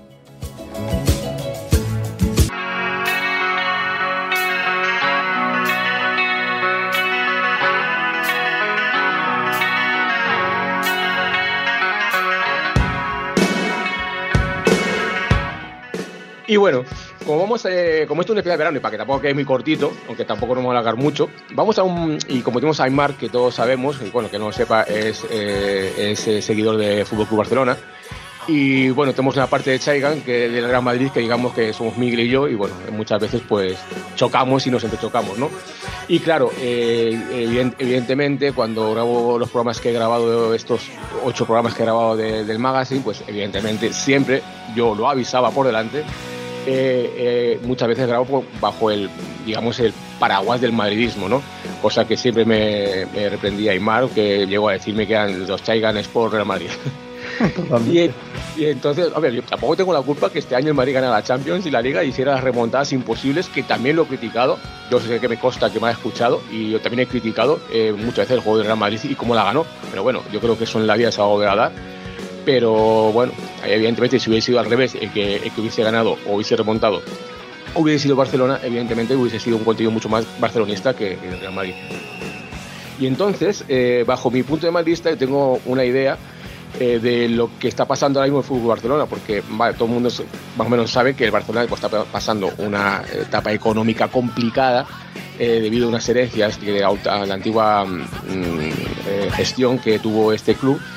Y bueno, como vamos, eh, como esto es un especial de verano y para que tampoco quede muy cortito, aunque tampoco nos vamos a alargar mucho, vamos a un, y como tenemos a Aimar, que todos sabemos, y bueno, que no lo sepa, es, eh, es eh, seguidor de Fútbol Club Barcelona, y bueno, tenemos una parte de Chaigan, que del Real Madrid, que digamos que somos Miguel y yo, y bueno, muchas veces pues chocamos y nos entrechocamos, ¿no? Y claro, eh, evident, evidentemente, cuando grabo los programas que he grabado, estos ocho programas que he grabado de, del magazine, pues evidentemente siempre yo lo avisaba por delante. Eh, eh, muchas veces grabo bajo el, digamos, el paraguas del madridismo, ¿no? Cosa que siempre me, me reprendía Aimar, que llegó a decirme que eran los Chaigan Sport Real Madrid. y, y entonces, a ver, yo tampoco tengo la culpa que este año el Madrid ganara la Champions y la Liga y hiciera las remontadas imposibles, que también lo he criticado. Yo sé que me consta que me ha escuchado y yo también he criticado eh, muchas veces el juego del Real Madrid y cómo la ganó. Pero bueno, yo creo que eso en la vida se va a volver a dar. Pero bueno, evidentemente si hubiese sido al revés, el que, el que hubiese ganado o hubiese remontado hubiese sido Barcelona, evidentemente hubiese sido un contenido mucho más barcelonista que el Real Madrid. Y entonces, eh, bajo mi punto de madridista, yo tengo una idea eh, de lo que está pasando ahora mismo en el Fútbol Barcelona, porque vale, todo el mundo más o menos sabe que el Barcelona pues, está pasando una etapa económica complicada eh, debido a unas herencias de, a la antigua mm, eh, gestión que tuvo este club.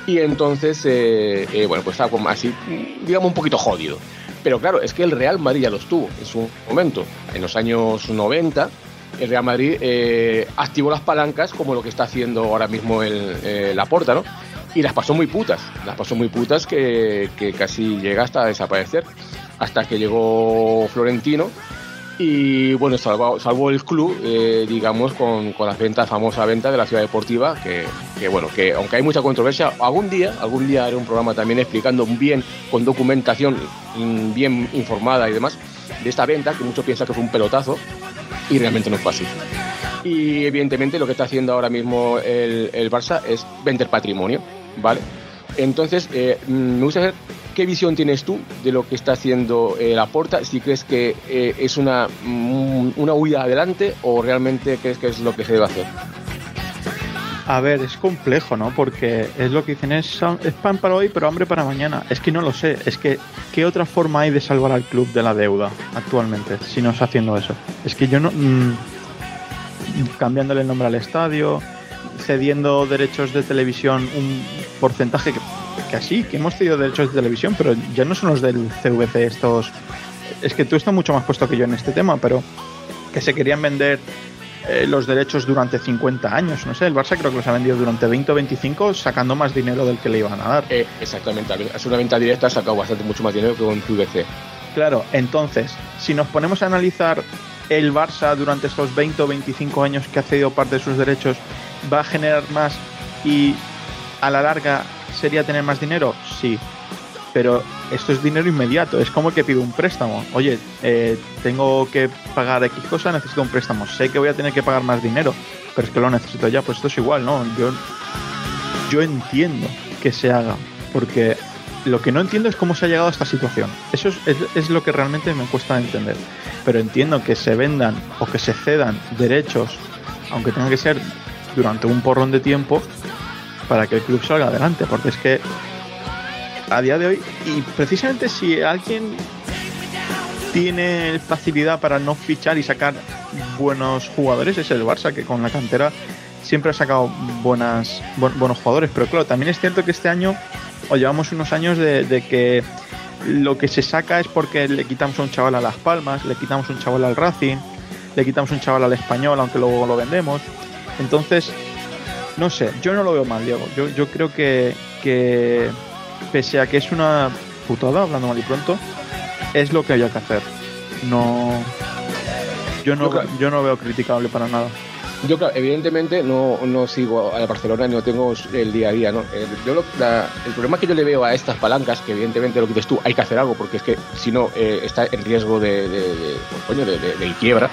y entonces, eh, eh, bueno, pues estaba como así, digamos, un poquito jodido. Pero claro, es que el Real Madrid ya los tuvo en su momento. En los años noventa, el Real Madrid eh, activó las palancas como lo que está haciendo ahora mismo el eh, Laporta, ¿no? Y las pasó muy putas, las pasó muy putas que, que casi llega hasta desaparecer, hasta que llegó Florentino y bueno, salvó, salvó el club, eh, digamos, con, con las ventas, famosa venta de la Ciudad Deportiva, que, que bueno, que aunque hay mucha controversia, algún día, algún día haré un programa también explicando bien, con documentación bien informada y demás, de esta venta, que muchos piensan que fue un pelotazo, y realmente no fue así. Y evidentemente lo que está haciendo ahora mismo el, el Barça es vender patrimonio, ¿vale? Entonces, eh, me gusta saber qué visión tienes tú de lo que está haciendo eh, Laporta, si crees que eh, es una, una huida adelante o realmente crees que es lo que se debe hacer. A ver, es complejo, ¿no? Porque es lo que dicen, es, es pan para hoy, pero hambre para mañana. Es que no lo sé. Es que, ¿qué otra forma hay de salvar al club de la deuda actualmente, si no es haciendo eso? Es que yo no... Mmm, cambiándole el nombre al estadio, cediendo derechos de televisión, un porcentaje que, que así, que hemos cedido derechos de televisión, pero ya no son los del C V C estos. Es que tú estás mucho más puesto que yo en este tema, pero que se querían vender eh, los derechos durante cincuenta años, no sé, el Barça creo que los ha vendido durante veinte o veinticinco, sacando más dinero del que le iban a dar. Eh, exactamente, es una venta directa, ha sacado bastante mucho más dinero que con C V C. Claro, entonces, si nos ponemos a analizar el Barça durante estos veinte o veinticinco años que ha cedido parte de sus derechos, ¿va a generar más y a la larga sería tener más dinero? Sí, pero esto es dinero inmediato, es como el que pide un préstamo. Oye, eh, tengo que pagar X cosa, necesito un préstamo, sé que voy a tener que pagar más dinero, pero es que lo necesito ya. Pues esto es igual, ¿no? Yo, yo entiendo que se haga, porque lo que no entiendo es cómo se ha llegado a esta situación. Eso es, es, es lo que realmente me cuesta entender. Pero entiendo que se vendan o que se cedan derechos, aunque tenga que ser durante un porrón de tiempo, para que el club salga adelante. Porque es que a día de hoy, y precisamente si alguien tiene facilidad para no fichar y sacar buenos jugadores, es el Barça, que con la cantera siempre ha sacado buenas, bu- buenos jugadores. Pero claro, también es cierto que este año, o llevamos unos años de, de que lo que se saca es porque le quitamos a un chaval a Las Palmas, le quitamos a un chaval al Racing, le quitamos a un chaval al Español, aunque luego lo vendemos. Entonces, no sé, yo no lo veo mal, Diego. Yo, yo creo que, que pese a que es una putada, hablando mal y pronto, es lo que había que hacer. No, yo no, yo, yo no veo criticable para nada. Yo, claro, evidentemente no, no sigo a la Barcelona ni no tengo el día a día, ¿no? Eh, yo lo, la, el problema que yo le veo a estas palancas, que evidentemente lo que dices tú, hay que hacer algo, porque es que si no eh, está en riesgo de, de, de, pues, coño, de, de, de quiebra.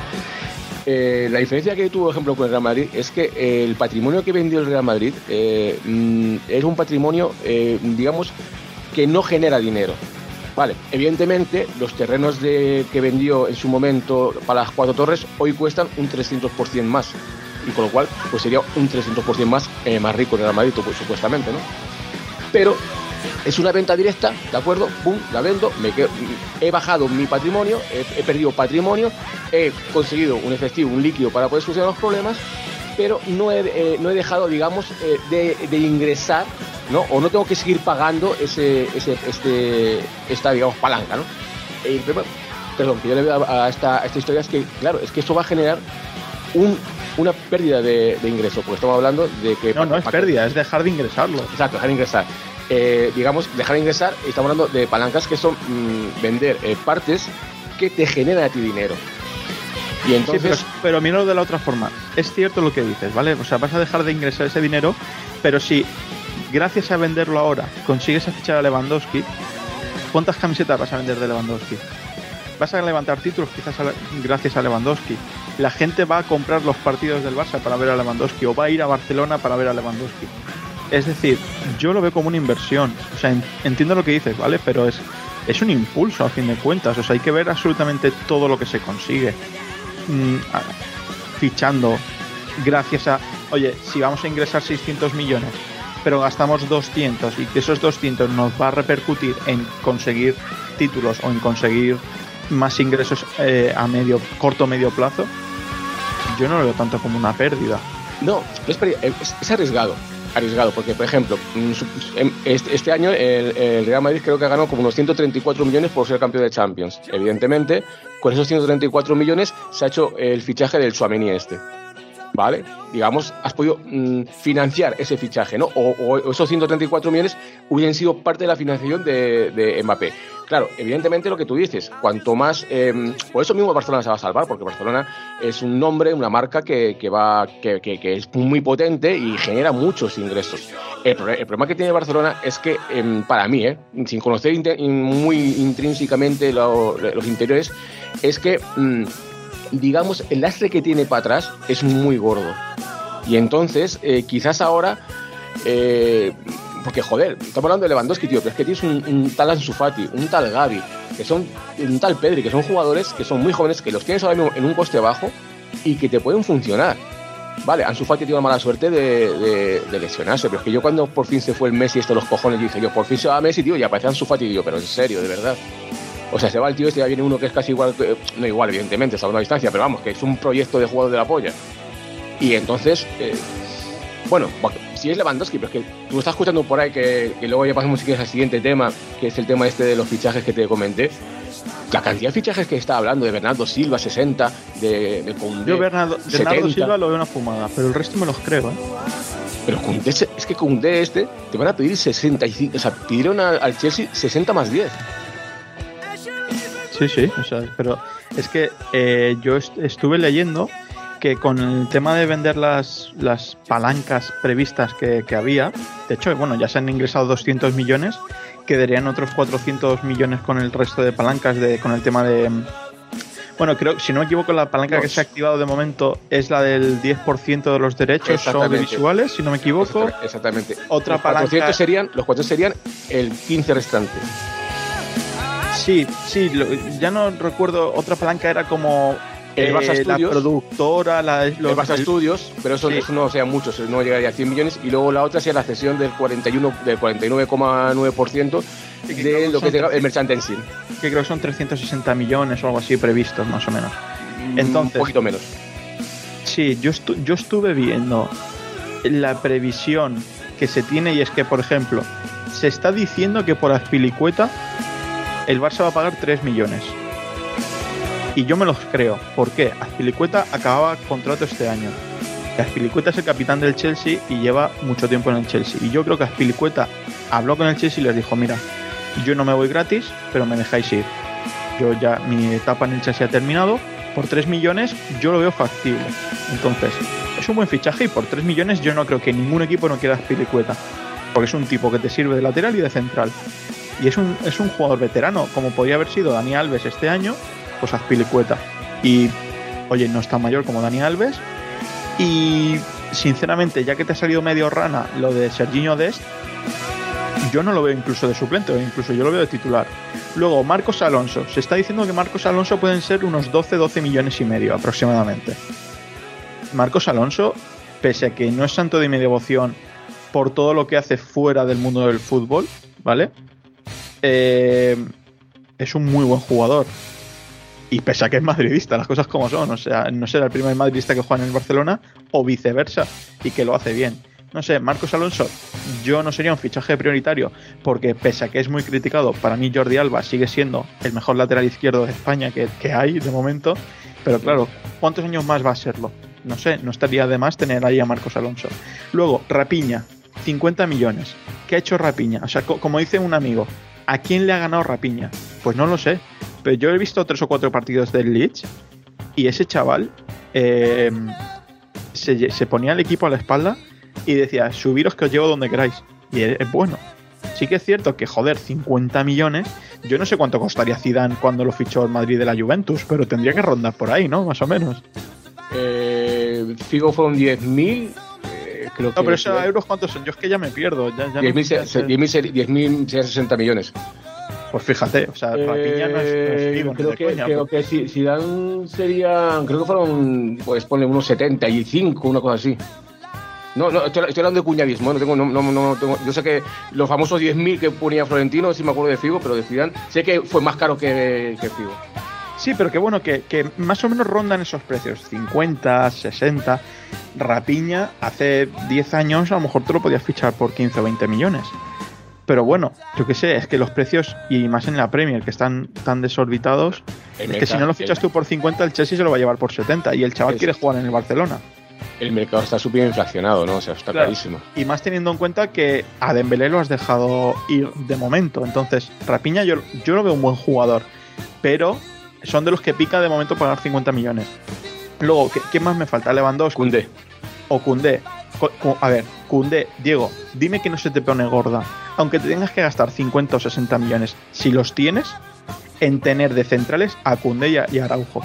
Eh, la diferencia que tuvo, por ejemplo, con el Real Madrid es que eh, el patrimonio que vendió el Real Madrid eh, mm, es un patrimonio, eh, digamos, que no genera dinero. Vale, evidentemente los terrenos de, que vendió en su momento para las Cuatro Torres hoy cuestan un trescientos por ciento más, y con lo cual pues sería un trescientos por ciento más eh, más rico en el Real Madrid, pues, supuestamente, ¿no? Pero es una venta directa, ¿de acuerdo? Pum, la vendo, me quedo, he bajado mi patrimonio, he, he perdido patrimonio, he conseguido un efectivo, un líquido para poder solucionar los problemas, pero no he, eh, no he dejado, digamos, eh, de, de ingresar, ¿no? O no tengo que seguir pagando ese, ese, este, esta, digamos, palanca, ¿no? El problema, perdón, que yo le veo a, a, esta, a esta historia es que, claro, es que eso va a generar un, una pérdida de, de ingreso, porque estamos hablando de que... No, no es pérdida, es dejar de ingresarlo. Exacto, dejar de ingresar. Eh, digamos, dejar de ingresar, estamos hablando de palancas que son mmm, vender eh, partes que te generan a ti dinero. Y entonces... Sí, pero, pero míralo de la otra forma. Es cierto lo que dices, ¿vale? O sea, vas a dejar de ingresar ese dinero, pero si gracias a venderlo ahora consigues fichar a Lewandowski, ¿cuántas camisetas vas a vender de Lewandowski? Vas a levantar títulos quizás a la, gracias a Lewandowski. La gente va a comprar los partidos del Barça para ver a Lewandowski, o va a ir a Barcelona para ver a Lewandowski. Es decir, yo lo veo como una inversión. O sea, entiendo lo que dices, ¿vale? Pero es, es un impulso a fin de cuentas. O sea, hay que ver absolutamente todo lo que se consigue. Mm, fichando gracias a... Oye, si vamos a ingresar seiscientos millones, pero gastamos doscientos, y que esos doscientos nos va a repercutir en conseguir títulos o en conseguir más ingresos eh, a medio, corto o medio plazo, yo no lo veo tanto como una pérdida. No, es, es, es arriesgado. arriesgado, porque por ejemplo, este, este año el, el Real Madrid creo que ha ganado como unos ciento treinta y cuatro millones por ser campeón de Champions. Evidentemente, con esos ciento treinta y cuatro millones se ha hecho el fichaje del Tchouaméni este. ¿Vale? Digamos, has podido mmm, financiar ese fichaje, ¿no? O, o esos ciento treinta y cuatro millones hubieran sido parte de la financiación de, de Mbappé. Claro, evidentemente lo que tú dices, cuanto más... Eh, por eso mismo Barcelona se va a salvar, porque Barcelona es un nombre, una marca que, que, va, que, que, que es muy potente y genera muchos ingresos. El, el problema que tiene Barcelona es que, eh, para mí, eh, sin conocer inter, muy intrínsecamente lo, los interiores, es que... Mm, digamos, el lastre que tiene para atrás es muy gordo. Y entonces, eh, quizás ahora, eh, porque joder, estamos hablando de Lewandowski, tío, pero es que tienes un, un tal Ansu Fati, un tal Gavi, que son, un tal Pedri, que son jugadores que son muy jóvenes, que los tienes ahora mismo en un coste bajo y que te pueden funcionar. Vale, Ansu Fati tiene la mala suerte de, de, de lesionarse, pero es que yo cuando por fin se fue el Messi, esto los cojones, yo dije, yo por fin se va Messi, tío, y aparece Ansu Fati, tío, pero en serio, de verdad. O sea, se va el tío este, ya viene uno que es casi igual, no igual, evidentemente, está a una distancia, pero vamos, que es un proyecto de jugador de la polla. Y entonces, eh, bueno, si es Lewandowski, pero es que tú estás escuchando por ahí que, que luego ya pasamos si quieres al siguiente tema, que es el tema este de los fichajes que te comenté. La cantidad de fichajes que está hablando de Bernardo Silva, sesenta, de, de Koundé, yo Bernardo, Bernardo Silva lo veo una fumada, pero el resto me los creo, ¿eh? Pero Koundé, es que Koundé este, te van a pedir sesenta y cinco, o sea, pidieron al, al Chelsea sesenta más diez. Sí, sí, o sea, pero es que eh, yo est- estuve leyendo que con el tema de vender las, las palancas previstas que, que había, de hecho, bueno, ya se han ingresado doscientos millones, quedarían otros cuatrocientos millones con el resto de palancas, de con el tema de... Bueno, creo, si no me equivoco, la palanca Dos. que se ha activado de momento es la del diez por ciento de los derechos audiovisuales, si no me equivoco. Exactamente. Otra los palanca... cuatrocientos serían, los cuatrocientos serían el quince restante. Sí, sí, lo, ya no recuerdo, otra palanca era como el Barça eh, Studios, la productora, la, los, el Barça el, Studios, pero eso, sí. eso no sean muchos, no llegaría a cien millones, y luego la otra sería la cesión del cuarenta y uno, del cuarenta y nueve coma nueve por ciento de lo que tenga el merchandising. Que creo que son trescientos sesenta millones o algo así previstos, más o menos. Entonces, un poquito menos. Sí, yo, estu- yo estuve viendo la previsión que se tiene, y es que, por ejemplo, se está diciendo que por Azpilicueta el Barça va a pagar tres millones. Y yo me los creo. ¿Por qué? Azpilicueta acababa contrato este año. Azpilicueta es el capitán del Chelsea y lleva mucho tiempo en el Chelsea. Y yo creo que Azpilicueta habló con el Chelsea y les dijo, mira, yo no me voy gratis, pero me dejáis ir. Yo ya, mi etapa en el Chelsea ha terminado. Por tres millones yo lo veo factible. Entonces, es un buen fichaje y por tres millones yo no creo que ningún equipo no quiera Azpilicueta. Porque es un tipo que te sirve de lateral y de central. Y es un, es un jugador veterano, como podría haber sido Dani Alves este año, pues Azpilicueta. Y, oye, no es tan mayor como Dani Alves. Y, sinceramente, ya que te ha salido medio rana lo de Serginho Dest, yo no lo veo incluso de suplente, o incluso yo lo veo de titular. Luego, Marcos Alonso. Se está diciendo que Marcos Alonso pueden ser unos doce, doce millones y medio aproximadamente. Marcos Alonso, pese a que no es santo de mi devoción por todo lo que hace fuera del mundo del fútbol, ¿vale? Eh, es un muy buen jugador. Y pese a que es madridista, las cosas como son, o sea, no será el primer madridista que juega en el Barcelona o viceversa, y que lo hace bien. No sé, Marcos Alonso, yo no sería un fichaje prioritario, porque pese a que es muy criticado, para mí Jordi Alba sigue siendo el mejor lateral izquierdo de España que, que hay de momento, pero claro, ¿cuántos años más va a serlo? No sé, no estaría de más tener ahí a Marcos Alonso. Luego, Rapiña, cincuenta millones. ¿Qué ha hecho Rapiña? O sea, co- como dice un amigo, ¿a quién le ha ganado Rapiña? Pues no lo sé, pero yo he visto tres o cuatro partidos del Leeds y ese chaval eh, se, se ponía el equipo a la espalda y decía, subiros que os llevo donde queráis. Y es bueno. Sí que es cierto que, joder, cincuenta millones, yo no sé cuánto costaría Zidane cuando lo fichó el Madrid de la Juventus, pero tendría que rondar por ahí, ¿no? Más o menos. Eh, Figo fueron diez mil. Eh, creo no, que pero esos euros, ¿cuántos son? Yo es que ya me pierdo. Ya, ya diez mil no serían sesenta millones. Pues fíjate, o sea, eh, Rapiña no es, no es Figo, creo, que, coña, creo que si, si dan serían, creo que fueron, pues ponle unos setenta y cinco, una cosa así. No, no, estoy, estoy hablando de cuñadismo, no tengo, no, no, no tengo, yo sé que los famosos diez mil que ponía Florentino, sí me acuerdo de Figo, pero de Zidane sé que fue más caro que, que Figo. Sí, pero que bueno, que, que más o menos rondan esos precios, cincuenta, sesenta. Rapiña hace diez años a lo mejor te lo podías fichar por quince o veinte millones. Pero bueno, yo qué sé, es que los precios, y más en la Premier, que están tan desorbitados, el es que si no lo fichas tú por cincuenta, el Chelsea se lo va a llevar por setenta, y el chaval es, quiere jugar en el Barcelona. El mercado está súper inflacionado, ¿no? O sea, está claro, carísimo. Y más teniendo en cuenta que a Dembélé lo has dejado ir de momento. Entonces, Rapiña yo, yo lo veo un buen jugador, pero son de los que pica de momento pagar cincuenta millones. Luego, ¿qué, qué más me falta? Lewandowski. Koundé. O Koundé. A ver, Koundé, Diego, dime que no se te pone gorda. Aunque te tengas que gastar cincuenta o sesenta millones, si los tienes, en tener de centrales a Koundé y a, y a Araujo. O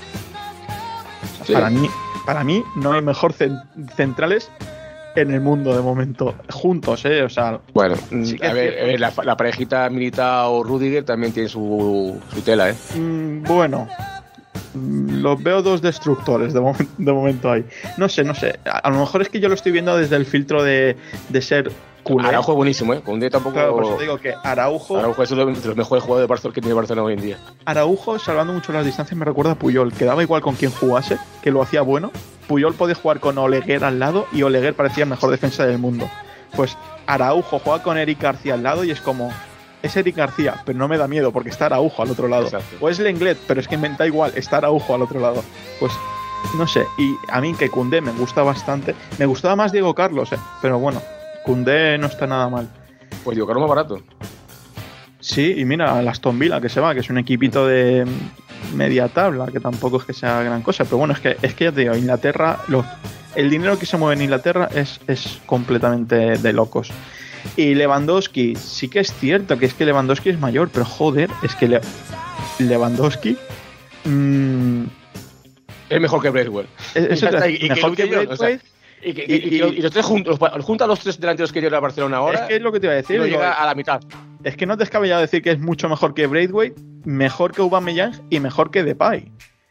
sea, sí. Para mí, para mí no hay mejor centrales en el mundo de momento, juntos, ¿eh? O sea, bueno, sí a, ver, a ver, la, la parejita Militao-Rudiger también tiene su, su tela, ¿eh? Mm, bueno, los veo dos destructores de, mom- de momento ahí. No sé, no sé. A, a lo mejor es que yo lo estoy viendo desde el filtro de, de ser culé. Araujo es buenísimo, ¿eh? Koundé tampoco... Claro, por eso digo que Araujo... Araujo es uno de los mejores jugadores de Barcelona que tiene Barcelona hoy en día. Araujo, salvando mucho las distancias, me recuerda a Puyol, que daba igual con quien jugase, que lo hacía bueno. Puyol podía jugar con Oleguer al lado y Oleguer parecía el mejor defensa del mundo. Pues Araujo juega con Eric García al lado y es como... Es Eric García, pero no me da miedo porque está Araujo al otro lado. Exacto. O es Lenglet, pero es que me da igual, está Araujo al otro lado. Pues no sé, y a mí que Koundé me gusta bastante. Me gustaba más Diego Carlos, eh, pero bueno, Koundé no está nada mal. Pues Diego Carlos más barato. Sí, y mira, el Aston Villa que se va, que es un equipito de media tabla, que tampoco es que sea gran cosa, pero bueno, es que, es que ya te digo, Inglaterra, los, el dinero que se mueve en Inglaterra es, es completamente de locos. Y Lewandowski, sí que es cierto que es que Lewandowski es mayor, pero joder, es que Le- Lewandowski mmm, es mejor que Braithwaite. Es, es y, y mejor que, que Braithwaite. O sea, y, y, y, y, y los tres juntos, junta los tres delanteros que lleva Barcelona ahora. Es que es lo que te iba a decir. No llega a la mitad. Es que no te es descabellado decir que es mucho mejor que Braithwaite, mejor que Aubameyang y mejor que Depay.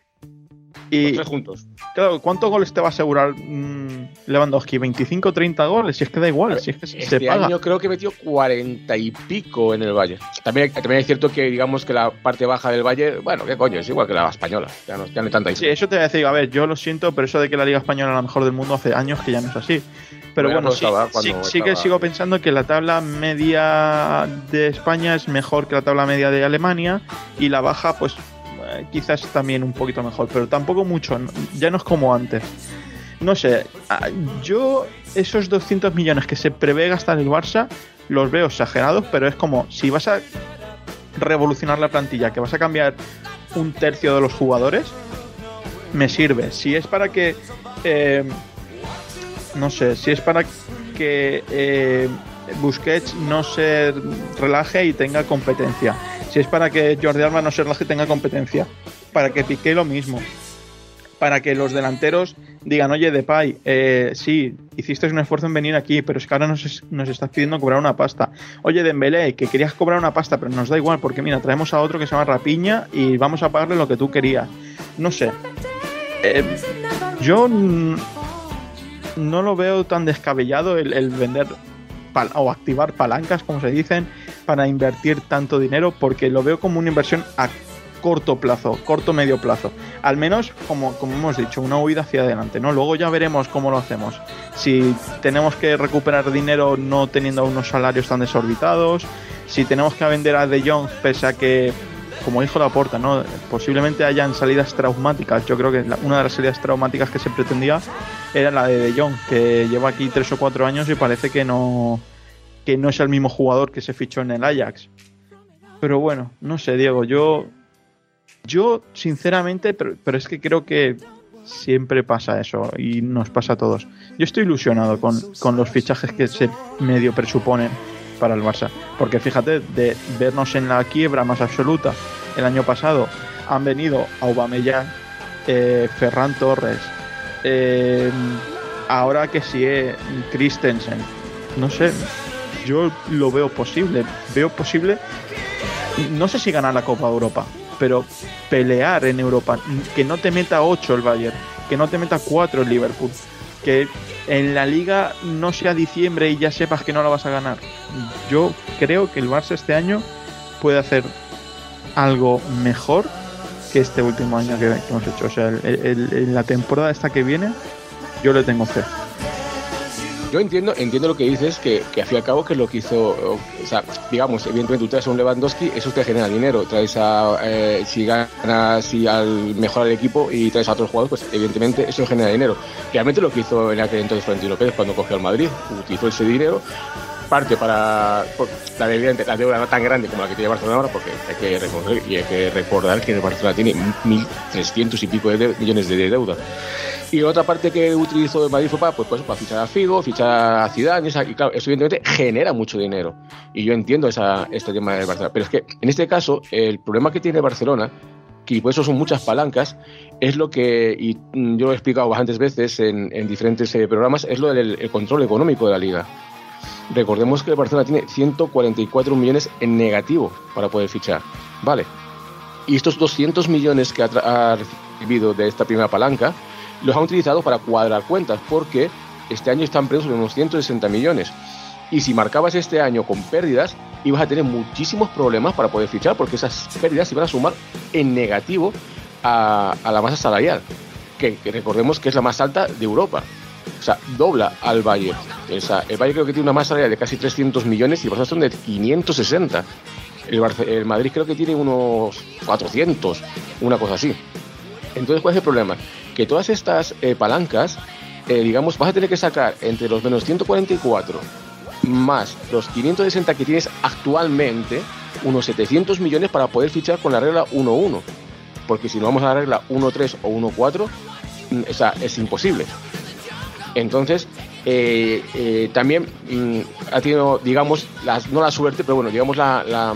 Y, los tres juntos. Claro, ¿cuántos goles te va a asegurar mmm, Lewandowski? ¿veinticinco, treinta goles? Si es que da igual, ver, si es que este se paga. año creo que metió cuarenta y pico en el Bayern. También, también es cierto que digamos que la parte baja del Bayern, bueno, qué coño, es igual que la española. Ya no, ya no hay tanta diferencia. Sí, eso te voy a decir, a ver, yo lo siento, pero eso de que la Liga Española es la mejor del mundo hace años que ya no es así. Pero bueno, bueno sí, sí, sí que sigo pensando que la tabla media de España es mejor que la tabla media de Alemania y la baja, pues quizás también un poquito mejor, pero tampoco mucho, ya no es como antes. No sé, yo esos doscientos millones que se prevé gastar el Barça los veo exagerados, pero es como si vas a revolucionar la plantilla, que vas a cambiar un tercio de los jugadores, me sirve. Si es para que eh, no sé, si es para que eh, Busquets no se relaje y tenga competencia, si es para que Jordi Alba no se relaje y tenga competencia, para que Piqué lo mismo, para que los delanteros digan, oye Depay, eh, sí, hiciste un esfuerzo en venir aquí, pero es que ahora nos, nos estás pidiendo cobrar una pasta. Oye Dembélé, que querías cobrar una pasta, pero nos da igual, porque mira, traemos a otro que se llama Rapiña y vamos a pagarle lo que tú querías. No sé, eh, yo n- no lo veo tan descabellado el, el vender pal- o activar palancas, como se dicen, para invertir tanto dinero, porque lo veo como una inversión a corto plazo, corto medio plazo. Al menos, como, como hemos dicho, una huida hacia adelante, ¿no? Luego ya veremos cómo lo hacemos. Si tenemos que recuperar dinero no teniendo unos salarios tan desorbitados, si tenemos que vender a De Jong, pese a que, como dijo Laporta, ¿no? Posiblemente hayan salidas traumáticas. Yo creo que la, una de las salidas traumáticas que se pretendía era la de De Jong, que lleva aquí tres o cuatro años y parece que no, que no es el mismo jugador que se fichó en el Ajax. Pero bueno, no sé, Diego, yo... Yo, sinceramente, pero, pero es que creo que siempre pasa eso y nos pasa a todos. Yo estoy ilusionado con, con los fichajes que se medio presuponen para el Barça. Porque fíjate, de vernos en la quiebra más absoluta el año pasado, han venido Aubameyang, eh, Ferran Torres, eh, ahora que sí, eh, Christensen. No sé, yo lo veo posible. Veo posible, no sé si ganar la Copa de Europa, pero pelear en Europa, que no te meta ocho el Bayern, que no te meta cuatro el Liverpool, que en la Liga no sea diciembre y ya sepas que no la vas a ganar. Yo creo que el Barça este año puede hacer algo mejor que este último año que, que hemos hecho. O sea, el, el, el, la temporada esta que viene, yo le tengo fe. Yo entiendo, entiendo lo que dices, que, que al fin y al cabo que es lo que hizo, o, o sea, digamos, evidentemente tú traes a un Lewandowski, eso te genera dinero, traes a, eh, si ganas, si al mejorar el equipo y traes a otros jugadores, pues evidentemente eso genera dinero. Realmente lo que hizo en aquel entonces Florentino Pérez cuando cogió al Madrid, utilizó ese dinero, parte para la deuda, la deuda no tan grande como la que tiene Barcelona ahora, porque hay que recordar, y hay que recordar que el Barcelona tiene mil trescientos y pico de de, millones de deuda. Y otra parte que utilizó el Madrid fue para, pues, pues, para fichar a Figo, fichar a Zidane, y, esa, y claro, eso evidentemente genera mucho dinero. Y yo entiendo esa, este tema del Barcelona. Pero es que en este caso, el problema que tiene Barcelona, que por eso son muchas palancas, es lo que, y yo lo he explicado bastantes veces en, en diferentes eh, programas, es lo del el control económico de la liga. Recordemos que el Barcelona tiene ciento cuarenta y cuatro millones en negativo para poder fichar, ¿vale? Y estos doscientos millones que ha, ha recibido de esta primera palanca los han utilizado para cuadrar cuentas, porque este año están presos en unos ciento sesenta millones. Y si marcabas este año con pérdidas, ibas a tener muchísimos problemas para poder fichar, porque esas pérdidas iban a sumar en negativo a, a la masa salarial, que, que recordemos que es la más alta de Europa. O sea, dobla al Bayern. O sea, el Bayern creo que tiene una masa salarial de casi trescientos millones y el Barcelona son de quinientos sesenta. El, Barce- el Madrid creo que tiene unos cuatrocientos, una cosa así. Entonces, ¿cuál es el problema? Que todas estas eh, palancas, eh, digamos, vas a tener que sacar entre los menos ciento cuarenta y cuatro más los quinientos sesenta que tienes actualmente, unos setecientos millones para poder fichar con la regla uno uno. Porque si no vamos a la regla uno tres o uno cuatro, o sea, es imposible. Entonces, eh, eh, también mm, ha tenido, digamos, las, no la suerte, pero bueno, digamos, la, la,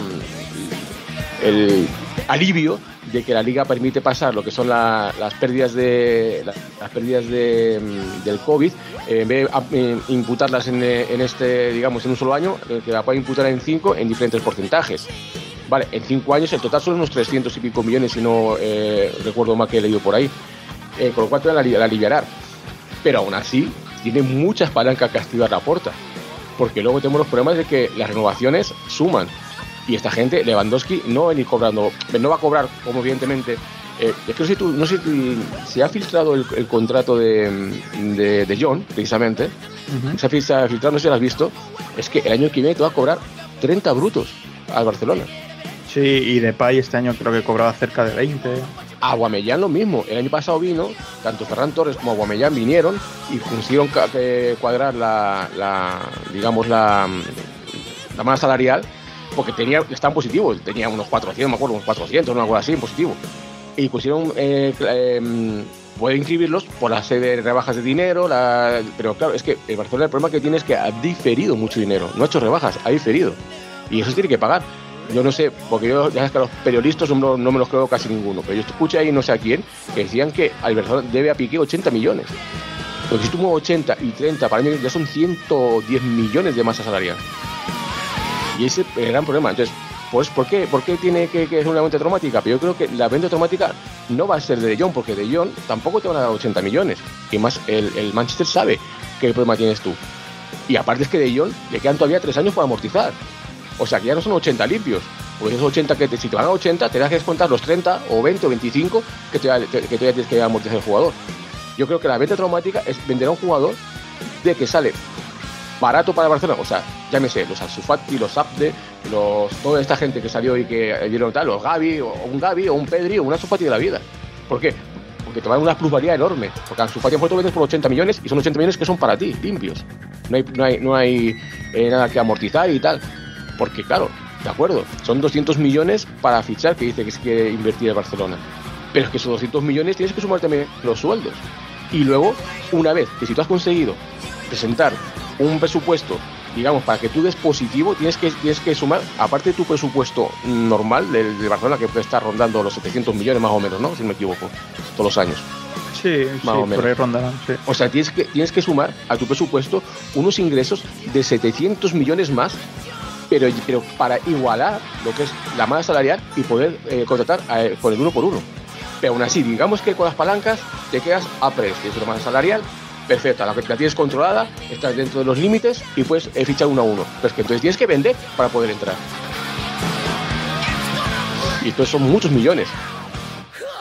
el alivio de que la liga permite pasar lo que son la, las pérdidas de la, las pérdidas de, del COVID, eh, en vez de eh, imputarlas en, en este, digamos, en un solo año, eh, que la puede imputar en cinco en diferentes porcentajes. Vale, en cinco años el total son unos trescientos y pico millones, si no eh, recuerdo mal que he leído por ahí, eh, con lo cual te van a la aliviar. Pero aún así tiene muchas palancas que activar la puerta, porque luego tenemos los problemas de que las renovaciones suman. Y esta gente, Lewandowski, no va a ir cobrando, no va a cobrar, como evidentemente. Eh, es que no sé, tú, no sé si se ha filtrado el, el contrato de, de, de John, precisamente. Uh-huh. Se ha filtrado, no sé si lo has visto. Es que el año que viene te va a cobrar treinta brutos al Barcelona. Sí, y Depay este año creo que cobraba cerca de veinte. Aguamellán lo mismo. El año pasado vino, tanto Ferran Torres como Aguamellán vinieron y consiguieron cuadrar la, la digamos, la, la masa salarial. Porque tenía, estaban positivos, tenía unos cuatrocientos, me acuerdo, unos cuatrocientos, una cosa así, en positivo. Y pusieron, eh, eh, puede inscribirlos por la serie de rebajas de dinero, la, pero claro, es que el Barcelona el problema que tiene es que ha diferido mucho dinero, no ha hecho rebajas, ha diferido. Y eso se tiene que pagar. Yo no sé, porque yo, ya sabes que los periodistas no, no me los creo casi ninguno, pero yo escuché ahí no sé a quién, que decían que al Barcelona debe a Piqué ochenta millones. Porque si tú mueves ochenta y treinta para mí ya son ciento diez millones de masa salarial. Y ese es el gran problema. Entonces, pues, ¿por qué, ¿por qué tiene que, que ser una venta automática? Pero yo creo que la venta automática no va a ser de De Jong, porque De Jong tampoco te van a dar ochenta millones. Y más, el, el Manchester sabe qué problema tienes tú. Y aparte es que De Jong le quedan todavía tres años para amortizar. O sea, que ya no son ochenta limpios. Porque esos ochenta, que te, si te van a ochenta, te das que descontar los treinta o veinte o veinticinco que, te, que todavía tienes que amortizar el jugador. Yo creo que la venta automática es vender a un jugador de que sale barato para Barcelona, o sea, llámese los Ansu Fati, los Abde, los, toda esta gente que salió y que dieron tal, los Gavi, o un Gavi, o un Pedri, o un Ansu Fati de la vida. ¿Por qué? Porque te van a dar una plusvalía enorme, porque Ansu Fati por vendes por ochenta millones y son ochenta millones que son para ti, limpios. No hay, no hay, no hay eh, nada que amortizar y tal, porque claro, de acuerdo, son doscientos millones para fichar, que dice que se quiere invertir en Barcelona, pero es que esos doscientos millones tienes que sumar también los sueldos. Y luego, una vez que si tú has conseguido presentar un presupuesto, digamos, para que tú des positivo, tienes que, tienes que sumar, aparte de tu presupuesto normal del de Barcelona, que puede estar rondando los setecientos millones más o menos, ¿no? Si no me equivoco, todos los años. Sí, más sí, o menos. por ahí rondarán, sí. O sea, tienes que, tienes que sumar a tu presupuesto unos ingresos de setecientos millones más, pero, pero para igualar lo que es la masa salarial y poder eh, contratar a, por el uno por uno. Pero aún así, digamos que con las palancas te quedas a precio, tienes una masa salarial perfecta, la que la tienes controlada, estás dentro de los límites y puedes eh, fichar uno a uno. Pero es que entonces tienes que vender para poder entrar. Y entonces son muchos millones.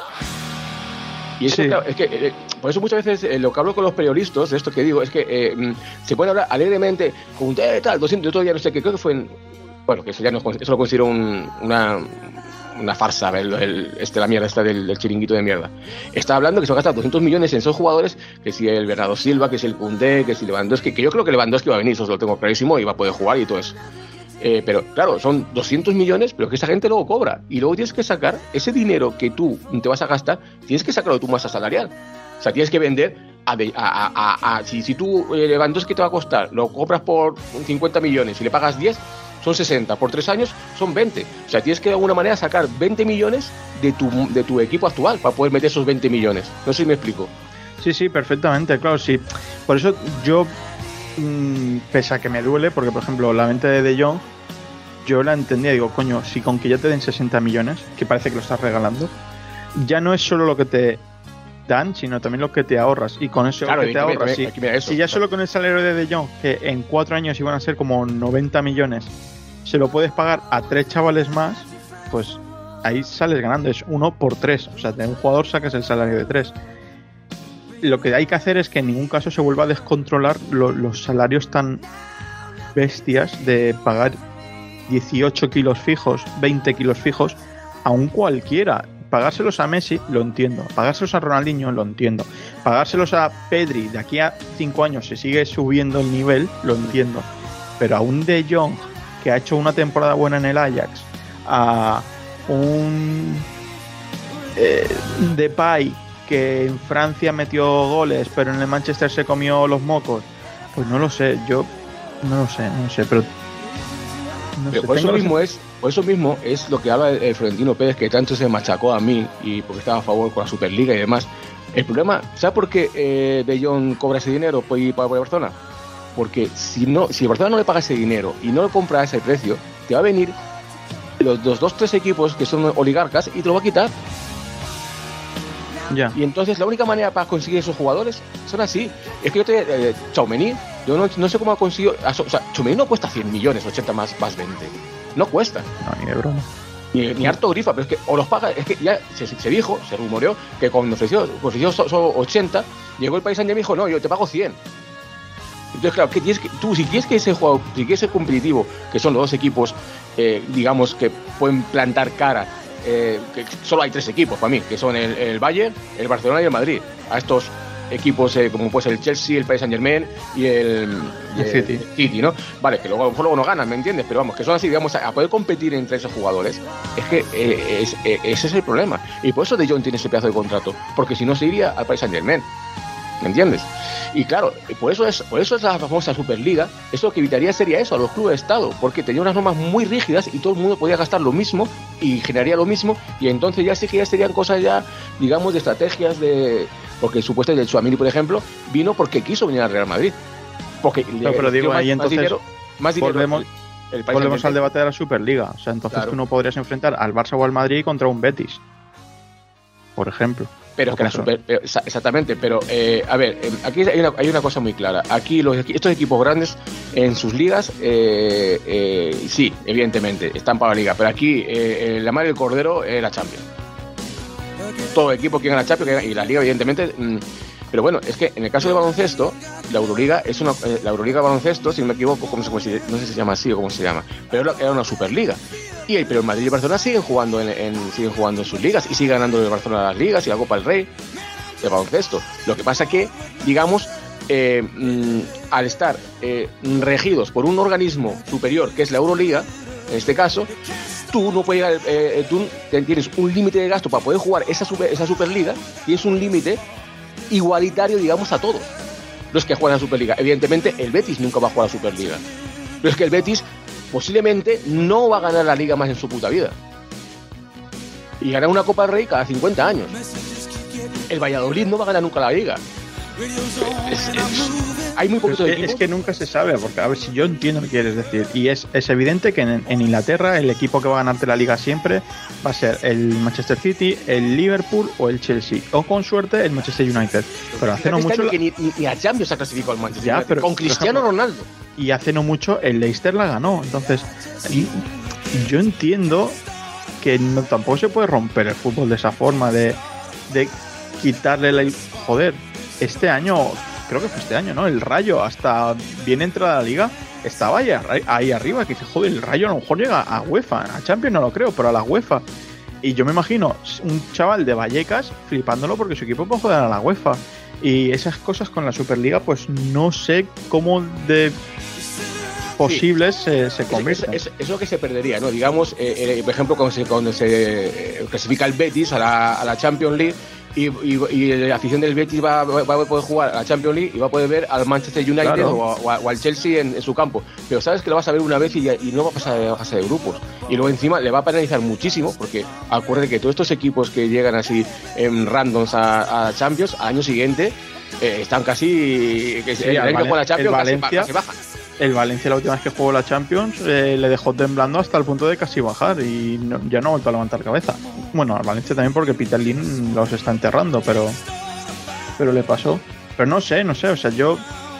Y eso, Sí. claro, es que, eh, por eso muchas veces eh, lo que hablo con los periodistas, de esto que digo, es que eh, mm, se puede hablar alegremente, con eh, tal, doscientos, yo todavía no sé qué, creo que fue en, bueno, que eso ya no, eso lo considero un, una, una farsa, el, el, este, la mierda esta del, del chiringuito de mierda. Está hablando que se va a gastar doscientos millones en esos jugadores, que si el Bernardo Silva, que si el Koundé, que si Lewandowski, que yo creo que Lewandowski va a venir, eso lo tengo clarísimo, y va a poder jugar y todo eso. Eh, pero claro, son doscientos millones, pero que esa gente luego cobra. Y luego tienes que sacar ese dinero que tú te vas a gastar, tienes que sacarlo de tu masa salarial. O sea, tienes que vender a, de, a, a, a, a si, si tú eh, Lewandowski te va a costar, lo compras por cincuenta millones y le pagas diez, son sesenta. Por tres años son veinte. O sea, tienes que de alguna manera sacar veinte millones de tu, de tu equipo actual para poder meter esos veinte millones. No sé si me explico. Sí, sí, perfectamente, claro, sí. Por eso yo, mmm, pese a que me duele, porque por ejemplo la venta de De Jong, yo la entendía, digo, coño, si con que ya te den sesenta millones, que parece que lo estás regalando, ya no es solo lo que te dan, sino también lo que te ahorras. Y con eso Claro, que te aquí me- ahorras, aquí sí. me- eso, si ya claro. solo con el salario de De Jong, que en cuatro años iban a ser como noventa millones, se lo puedes pagar a tres chavales más, pues ahí sales ganando, es uno por tres. O sea, de un jugador sacas el salario de tres. Lo que hay que hacer es que en ningún caso se vuelva a descontrolar lo- los salarios tan bestias de pagar dieciocho kilos fijos, veinte kilos fijos a un cualquiera. Pagárselos a Messi, lo entiendo. Pagárselos a Ronaldinho, lo entiendo. Pagárselos a Pedri, de aquí a cinco años se sigue subiendo el nivel, lo entiendo. Pero a un De Jong, que ha hecho una temporada buena en el Ajax, a un eh, Depay, que en Francia metió goles, pero en el Manchester se comió los mocos, pues no lo sé, yo no lo sé, no lo sé, pero... No Pero sé, por eso tengo la mismo es, por eso mismo es lo que habla el, el Florentino Pérez, que tanto se machacó a mí y porque estaba a favor con la Superliga y demás. El problema, ¿sabes por qué eh, De Jong cobra ese dinero por ir para Barcelona? Porque si no, si el Barcelona no le paga ese dinero y no lo compra a ese precio, te va a venir los, los dos tres equipos que son oligarcas y te lo va a quitar. Ya. Y entonces la única manera para conseguir esos jugadores son así. Es que yo te... Eh, Tchouaméni, yo no, no sé cómo ha conseguido... O sea, Tchouaméni no cuesta cien millones, ochenta más, más veinte. No cuesta. No, ni de broma. Ni, ni harto grifa, pero es que o los paga... Es que ya se, se dijo, se rumoreó, que cuando ofreció, ofreció solo ochenta, llegó el Paris Saint-Germain y dijo, no, yo te pago cien. Entonces, claro, que tienes que, tú si quieres que ese juego, si quieres ser competitivo, que son los dos equipos, eh, digamos, que pueden plantar cara, eh, que solo hay tres equipos para mí, que son el, el Bayern, el Barcelona y el Madrid. A estos equipos eh, como pues el Chelsea, el Paris Saint Germain y el, y El City. el City, ¿no? Vale, que luego a lo mejor luego no ganan, ¿me entiendes? Pero vamos, que son así, digamos, a, a poder competir entre esos jugadores, es que eh, es, eh, ese es el problema. Y por eso De Jong tiene ese pedazo de contrato, porque si no se iría al Paris Saint Germain. ¿Me entiendes? Y claro, por eso es por eso es la famosa Superliga. Eso lo que evitaría sería eso, a los clubes de Estado, porque tenía unas normas muy rígidas y todo el mundo podía gastar lo mismo y generaría lo mismo, y entonces ya sí que ya serían cosas ya, digamos, de estrategias de... Porque supuestamente el Tchouaméni, por ejemplo, vino porque quiso venir al Real Madrid. Porque No, pero digo, ahí entonces dinero, más dinero, volvemos- el- el Paris Volvemos al Saint-Germain. debate de la Superliga. O sea, entonces Claro. tú no podrías enfrentar al Barça o al Madrid contra un Betis, por ejemplo. Pero es que la Eso. super, pero, exa- exactamente, pero eh, a ver, eh, aquí hay una, hay una cosa muy clara. Aquí los, equi- estos equipos grandes en sus ligas, eh, eh, sí, evidentemente, están para la liga, pero aquí eh, eh, la madre del cordero es la Champions. Todo equipo que gana la Champions que gana- y la liga, evidentemente. mm, pero bueno, es que en el caso del baloncesto, la Euroliga es una, eh, la Euroliga baloncesto, si no me equivoco, ¿cómo se, cómo se- no sé si se llama así o cómo se llama, pero era una Superliga. Y el, pero el Madrid y el Barcelona siguen jugando en, en- siguen jugando en sus ligas y sigue ganando el Barcelona las ligas y la Copa del Rey de baloncesto. Lo que pasa que, digamos, eh, mm, al estar eh, regidos por un organismo superior que es la Euroliga, en este caso, tú no puedes llegar, eh, tú tienes un límite de gasto para poder jugar esa super, esa Superliga, y es un límite igualitario, digamos, a todos los que juegan a la Superliga. Evidentemente, el Betis nunca va a jugar a la Superliga, pero es que el Betis posiblemente no va a ganar la liga más en su puta vida. Y ganar una Copa del Rey cada cincuenta años. El Valladolid no va a ganar nunca la liga. Es- es- hay muy Pero poquitos es, que, equipos. es que nunca se sabe, porque a ver si yo entiendo lo que quieres decir. Y es, es evidente que en, en Inglaterra el equipo que va a ganarte la liga siempre va a ser el Manchester City, el Liverpool o el Chelsea. O con suerte el Manchester United. Pero hace no Este mucho. año la- que ni, ni- ni a Champions se ha clasificado el Manchester Ya, United, pero, con por Cristiano ejemplo, Ronaldo. Y hace no mucho el Leicester la ganó. Entonces, y- yo entiendo que no, tampoco se puede romper el fútbol de esa forma, de, de quitarle la... Joder, este año, creo que fue este año, ¿no? El Rayo, hasta bien entrada a la liga, estaba ahí, ahí arriba, que dice, joder, el Rayo a lo mejor llega a UEFA, a Champions no lo creo, pero a la UEFA. Y yo me imagino un chaval de Vallecas flipándolo porque su equipo puede jugar a la UEFA. Y esas cosas con la Superliga, pues no sé cómo de posibles sí. se, se convierten. Es, es, es lo que se perdería, ¿no? Digamos, eh, eh, por ejemplo, cuando se, cuando se eh, clasifica el Betis a la, a la Champions League y, y, y la afición del Betis va, va, va a poder jugar a la Champions League y va a poder ver al Manchester United claro. o, o, o al Chelsea en, en su campo. Pero sabes que lo vas a ver una vez y, ya, y no va a pasar de fase de grupos. Y luego encima le va a penalizar muchísimo porque acuérdate que todos estos equipos que llegan así en randoms a, a Champions al año siguiente eh, están casi... Que, sí, el año que juega la Champions el Valencia, casi, casi bajan. El Valencia la última vez que jugó la Champions eh, le dejó temblando hasta el punto de casi bajar y no, ya no ha vuelto a levantar cabeza. Bueno, al Valencia también porque Peter Lim los está enterrando, pero pero le pasó. Pero no sé, no sé, o sea, yo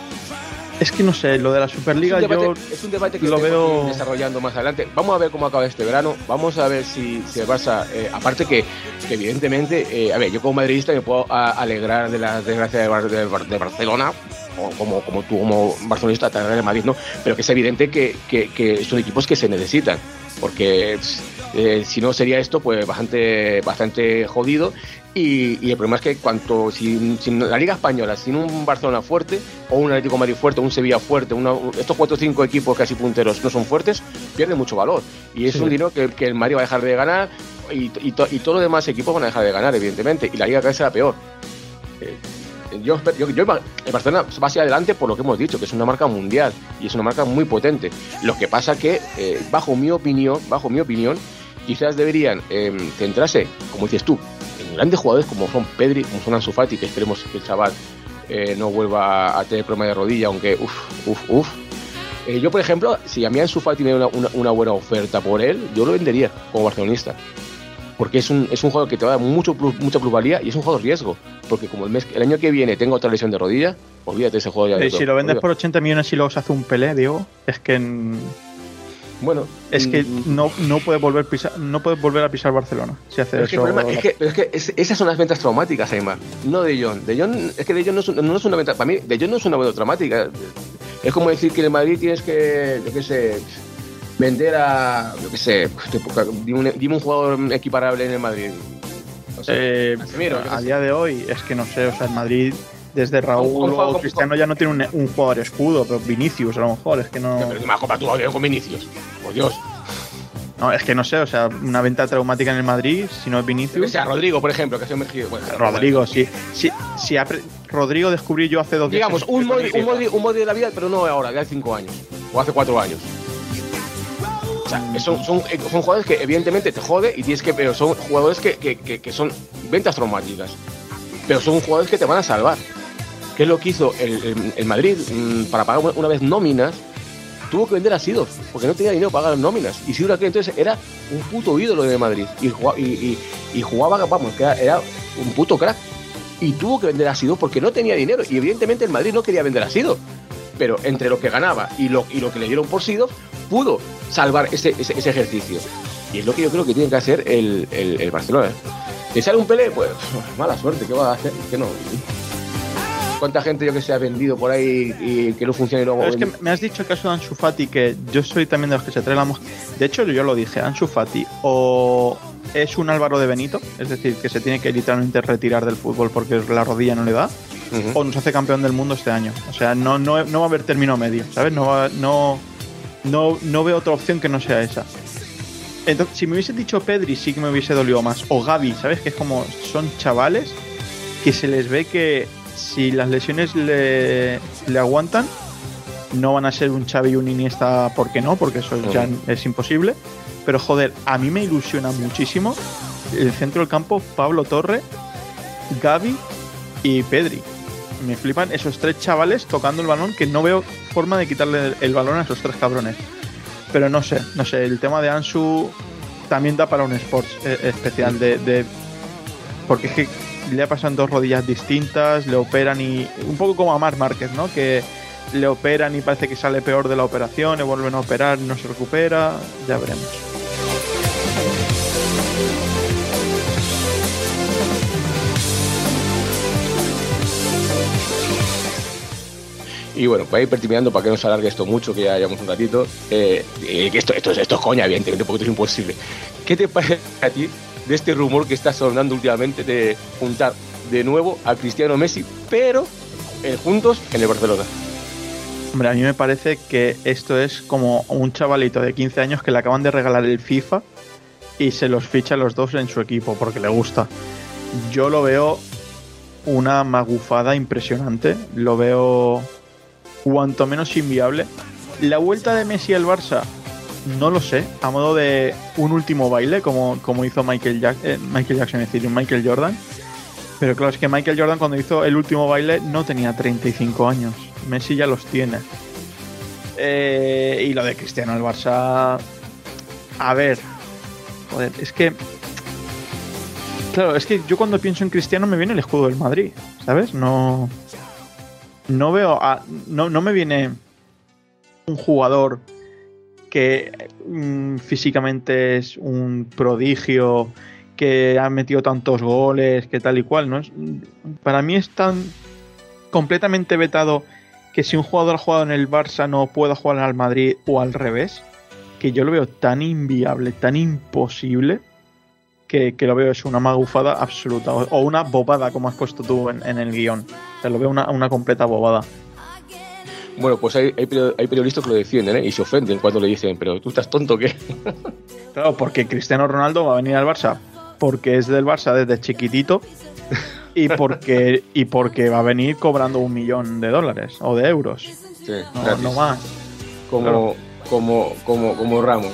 es que no sé, lo de la Superliga es un debate, yo es un debate que lo veo desarrollando más adelante. Vamos a ver cómo acaba este verano, vamos a ver si, si el Barça, eh, aparte que, que evidentemente, eh, a ver, yo como madridista me puedo a, alegrar de la desgracia de, Bar, de, de Barcelona, o como, como tú como barcelonista te alegras de Madrid, ¿no? Pero que es evidente que, que, que son equipos que se necesitan, porque eh, si no sería esto pues bastante, bastante jodido. Y, y el problema es que cuanto sin, sin la Liga Española, sin un Barcelona fuerte, o un Atlético de Madrid fuerte, o un Sevilla fuerte, una, estos cuatro o cinco equipos casi punteros no son fuertes, pierden mucho valor. Y es sí. un dinero que, que el Madrid va a dejar de ganar y, y, to, y todos los demás equipos van a dejar de ganar, evidentemente. Y la Liga cada vez será peor. Eh, yo, yo, yo, el Barcelona va hacia adelante por lo que hemos dicho, que es una marca mundial y es una marca muy potente. Lo que pasa que, eh, bajo mi opinión, bajo mi opinión, quizás deberían eh, centrarse, como dices tú, en grandes jugadores como son Pedri, como son Ansu Fati, que esperemos que el chaval eh, no vuelva a tener problema de rodilla, aunque uff, uff, uff. Eh, yo, por ejemplo, si a mí Ansu Fati me da una, una, una buena oferta por él, yo lo vendería como barcelonista. Porque es un, es un jugador que te va a dar mucho plus, mucha plusvalía y es un jugador riesgo. Porque como el mes el año que viene tengo otra lesión de rodilla, olvídate de ese juego ya. Eh, de si todo, lo vendes olvídate. por ochenta millones y luego se hace un Pelé, Diego, es que... En... Bueno, es que mm, no, no puede volver pisar, no puede volver a pisar Barcelona si hace pero eso. Es que, el problema, es que, pero es que es, esas son las ventas traumáticas, Aymar. No de Jong. De Jong es que de Jong no es, no es una venta. Para mí, de Jong no es una venta traumática. Es como decir que en el Madrid tienes que, yo qué sé, vender a, yo qué sé, dime un, dime un jugador equiparable en el Madrid. O sea, eh, Casemiro, a día de hoy es que no sé, o sea, el Madrid desde Raúl o con, Cristiano con, ya no tiene un, un jugador escudo, pero Vinicius a lo mejor es que no. Pero que me ha comparado tú con Vinicius, por Dios. No, es que no sé, o sea, una venta traumática en el Madrid, si no es Vinicius. O sea, Rodrigo, por ejemplo, que ha sido emergido. Bueno, Rodrigo, bueno. sí. sí, sí pre- Rodrigo descubrí yo hace dos días. Digamos, un Modri, un, Modri, un Modri de la vida, pero no ahora, de hace cinco años. O hace cuatro años. O sea, son, son, son jugadores que evidentemente te jode y tienes que. Pero son jugadores que, que, que, que son ventas traumáticas. Pero son jugadores que te van a salvar. ¿Qué es lo que hizo el, el, el Madrid mmm, para pagar una, una vez nóminas? Tuvo que vender a Sidorf, porque no tenía dinero para pagar nóminas. Y Sidorf aquel entonces era un puto ídolo de Madrid. Y jugaba, y, y, y jugaba vamos, que era, era un puto crack. Y tuvo que vender a Sidorf porque no tenía dinero. Y evidentemente el Madrid no quería vender a Sidorf. Pero entre lo que ganaba y lo, y lo que le dieron por Sidorf, pudo salvar ese, ese, ese ejercicio. Y es lo que yo creo que tiene que hacer el, el, el Barcelona. ¿Te sale un Pelé? Pues mala suerte, ¿qué va a hacer? Que no... ¿Cuánta gente yo que se ha vendido por ahí y que no funciona y luego... Pero es que me has dicho el caso de Ansu Fati, que yo soy también de los que se trae la mosca. De hecho, yo lo dije, Ansu Fati o es un Álvaro de Benito, es decir, que se tiene que literalmente retirar del fútbol porque la rodilla no le da, uh-huh. o nos hace campeón del mundo este año. O sea, no, no, no va a haber término medio, ¿sabes? No, va, no, no, no veo otra opción que no sea esa. Entonces, si me hubiese dicho Pedri, sí que me hubiese dolido más. O Gavi, ¿sabes? Que es como, son chavales que se les ve que si las lesiones le, le aguantan, no van a ser un Xavi y un Iniesta, ¿por qué no? Porque eso uh-huh. ya es imposible. Pero joder, a mí me ilusiona muchísimo el centro del campo, Pablo Torre, Gavi y Pedri. Me flipan esos tres chavales tocando el balón, que no veo forma de quitarle el balón a esos tres cabrones. Pero no sé, no sé, el tema de Ansu también da para un sports eh, especial de, de porque es que le pasan dos rodillas distintas, le operan y un poco como a Marc Márquez, ¿no? Que le operan y parece que sale peor de la operación, le vuelven a operar, no se recupera, ya veremos. Y bueno, para ir terminando, para que no se alargue esto mucho, que ya llevamos un ratito, eh, eh, esto, esto, esto es coña, evidentemente, porque esto es imposible. ¿Qué te parece a ti de este rumor que está sonando últimamente de juntar de nuevo a Cristiano Messi, pero eh, juntos en el Barcelona? Hombre, a mí me parece que esto es como un chavalito de quince años que le acaban de regalar el FIFA y se los ficha los dos en su equipo porque le gusta. Yo lo veo una magufada impresionante, lo veo cuanto menos inviable. La vuelta de Messi al Barça, no lo sé, a modo de un último baile, como, como hizo Michael, Jack, eh, Michael Jackson, es decir, Michael Jordan. Pero claro, es que Michael Jordan cuando hizo el último baile no tenía treinta y cinco años. Messi ya los tiene. Eh, y lo de Cristiano al Barça... A ver... Joder, es que... Claro, es que yo cuando pienso en Cristiano me viene el escudo del Madrid, ¿sabes? No... No veo... A, no, no me viene un jugador que mmm, físicamente es un prodigio, que ha metido tantos goles, que tal y cual, ¿no? Para mí es tan completamente vetado que si un jugador ha jugado en el Barça no pueda jugar al Madrid o al revés, que yo lo veo tan inviable, tan imposible, que, que lo veo es una magufada absoluta, o, o una bobada, como has puesto tú en, en el guión. O sea, lo veo una, una completa bobada. Bueno, pues hay, hay, hay periodistas que lo defienden, ¿eh? Y se ofenden cuando le dicen, pero tú estás tonto, ¿qué? Claro, porque Cristiano Ronaldo va a venir al Barça porque es del Barça desde chiquitito y porque y porque va a venir cobrando un millón de dólares o de euros. Sí, no, no más. Como, claro. como, como, como Ramos.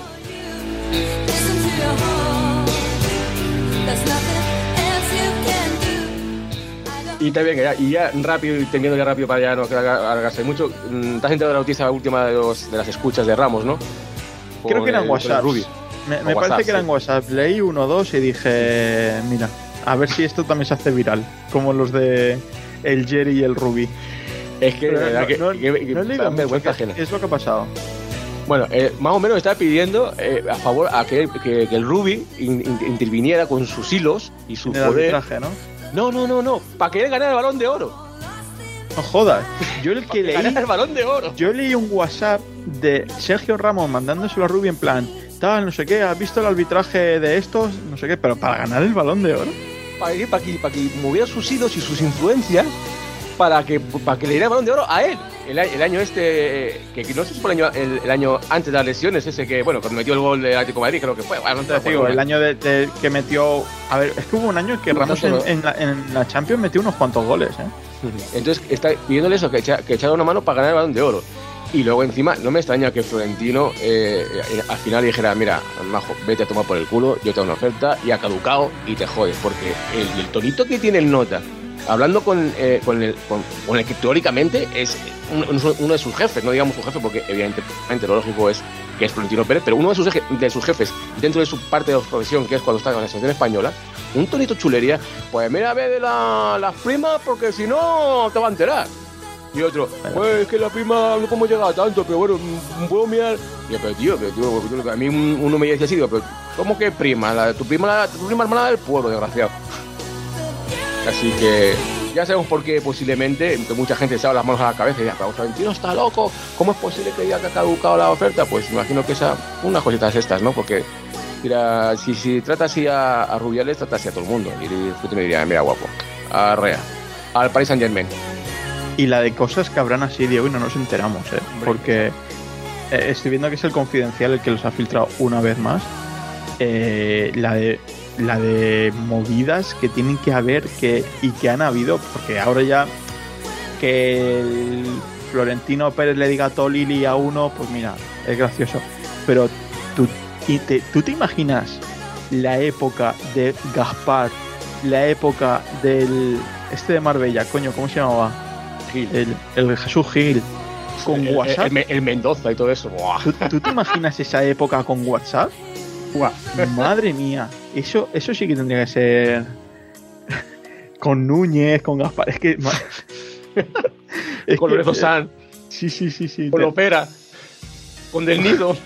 Y también, ya, y ya rápido, y terminando ya rápido para ya no alargarse mucho, ¿te has enterado de la noticia última de, los, de las escuchas de Ramos, no? Por Creo que eran WhatsApp. Me, me WhatsApp, parece que eran sí. WhatsApp. Leí uno o dos y dije, mira, a ver si esto también se hace viral, como los de el Jerry y el Ruby. Es que, Pero de verdad, no, que, no, que, que no he leído vergüenza mucho. ajena. ¿Qué es lo que ha pasado? Bueno, eh, más o menos estaba pidiendo eh, a favor a que, que, que el Ruby in, in, interviniera con sus hilos y su en poder. El arbitraje, ¿no? No, no, no, no, para que él ganara el Balón de Oro. No jodas. Yo el que leí el Balón de Oro. Yo leí un WhatsApp de Sergio Ramos mandándoselo a Rubi en plan, tal, no sé qué, ¿has visto el arbitraje de estos? No sé qué, pero para ganar el Balón de Oro. Para que, para que, para que moviera sus hilos y sus influencias para que, para que le diera el Balón de Oro a él. El, el año este, que, que no sé si fue el año, el, el año antes de las lesiones, ese que, bueno, cuando metió el gol de Atlético de Madrid, creo que fue. Bueno, no te digo, el año de, de que metió. A ver, es que hubo un año que Ramos en, en, la, en la Champions metió unos cuantos goles, ¿eh? Entonces está pidiéndole eso, que, echa, que echara una mano para ganar el Balón de Oro. Y luego encima, no me extraña que Florentino eh, al final dijera, mira, majo, vete a tomar por el culo, yo te doy una oferta y ha caducado y te jodes, porque el, el tonito que tiene el Nota, hablando con, eh, con, el, con, con el que teóricamente es uno, uno de sus jefes, no digamos su jefe, porque evidentemente lo lógico es que es Florentino Pérez, pero uno de sus, de sus jefes dentro de su parte de profesión, que es cuando está en la selección española, un tonito chulería, pues mira a ver de la, las primas, porque si no te va a enterar. Y otro, pues es que la prima no podemos llegar a tanto, pero bueno, puedo mirar. Y yo, pero tío, pero tío, a mí uno me decía así, digo, pero ¿cómo que prima? La, tu prima la, tu prima hermana del pueblo, desgraciado. Así que ya sabemos por qué posiblemente mucha gente se ha las manos a la cabeza y dice, pero Florentino está loco, ¿cómo es posible que diga que ha caducado la oferta? Pues imagino que esa, unas cositas estas, ¿no? Porque mira, si, si trata así a, a Rubiales, trata así a todo el mundo. Y el me diría, mira, guapo, a Rea, al Paris Saint Germain. Y la de cosas que habrán así, Diego, y no nos enteramos, ¿eh? Porque eh, estoy viendo que es el Confidencial el que los ha filtrado una vez más. Eh, la de la de movidas que tienen que haber que y que han habido, porque ahora ya que el Florentino Pérez le diga Tolili a uno, pues mira, es gracioso. Pero tú, y te, ¿tú te imaginas la época de Gaspar, la época del este de Marbella, coño, ¿cómo se llamaba? El, el Jesús Gil con el, WhatsApp, el, el, el Mendoza y todo eso. ¿Tú, ¿Tú te imaginas esa época con WhatsApp? Buah, madre mía, eso, eso sí que tendría que ser con Núñez, con Gaspar, es que es con Lorenzo Sanz, sí, sí, sí, sí, con Lopera, con Del Nido.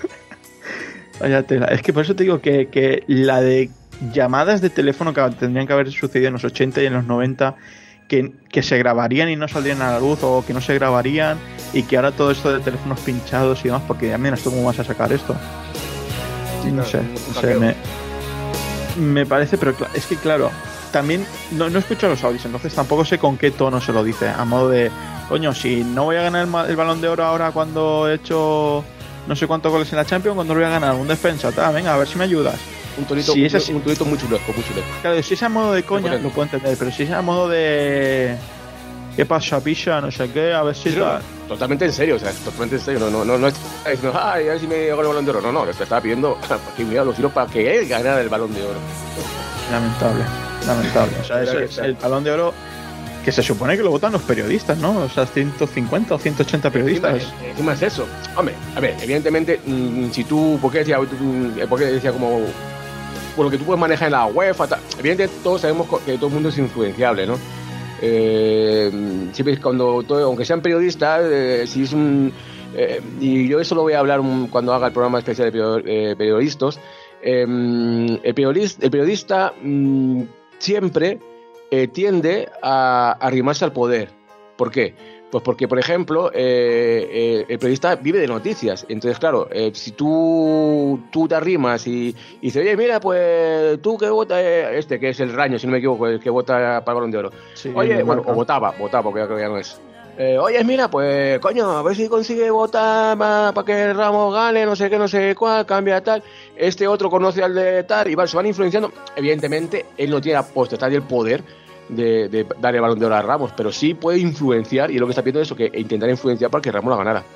Vaya tela, es que por eso te digo que, que la de llamadas de teléfono que tendrían que haber sucedido en los ochenta y en los noventa, que, que se grabarían y no saldrían a la luz, o que no se grabarían, y que ahora todo esto de teléfonos pinchados y demás, porque ya menos tú cómo vas a sacar esto. Sí, no sé, no sé me, me parece, pero es que claro, también no, no escucho los audios, entonces tampoco sé con qué tono se lo dice, a modo de, coño, si no voy a ganar el, el Balón de Oro ahora cuando he hecho no sé cuántos goles en la Champions, cuando lo voy a ganar, un defensa, tal, venga, a ver si me ayudas. Un tonito, si un, es así, un tonito muy chulesco, muy chulesco. Claro, si es a modo de coña, lo puedo entender, pero si es a modo de... ¿Qué pasa, picha? No sé qué, a ver si... Sí, no, totalmente en serio, o sea, totalmente en serio. No, no, no, no es diciendo, ay, a ver si me hago el Balón de Oro. No, no, te estaba pidiendo que me los tiros para que él ganara el Balón de Oro. Lamentable, lamentable. O sea, eso es el Balón de Oro que se supone que lo votan los periodistas, ¿no? O sea, ciento cincuenta o ciento ochenta periodistas. Encima, encima es eso. Hombre, a ver, evidentemente, mmm, si tú, ¿por qué decía, por qué decía como... por lo que tú puedes manejar en la UEFA, tal. Evidentemente todos sabemos que todo el mundo es influenciable, ¿no? Eh, siempre cuando todo, aunque sean periodistas, eh, si es un eh, y yo eso lo voy a hablar un, cuando haga el programa especial de eh, periodistas. Eh, el periodista, el periodista mmm, siempre eh, tiende a, a arrimarse al poder. ¿Por qué? Pues porque, por ejemplo, eh, eh, el periodista vive de noticias. Entonces, claro, eh, si tú, tú te arrimas y, y dices, oye, mira, pues tú que votas, eh, este que es el Raño, si no me equivoco, el que vota para el Balón de Oro. Sí, oye, bueno, o votaba, votaba, porque creo que ya no es. Eh, oye, mira, pues, coño, a ver si consigue votar para pa que Ramos gane, no sé qué, no sé cuál, cambia tal. Este otro conoce al de tal, y van, se van influenciando. Evidentemente, él no tiene la potestad y el poder De, de dar el Balón de Oro a Ramos, pero sí puede influenciar, y es lo que está pidiendo eso, que intentar influenciar para que Ramos la ganara.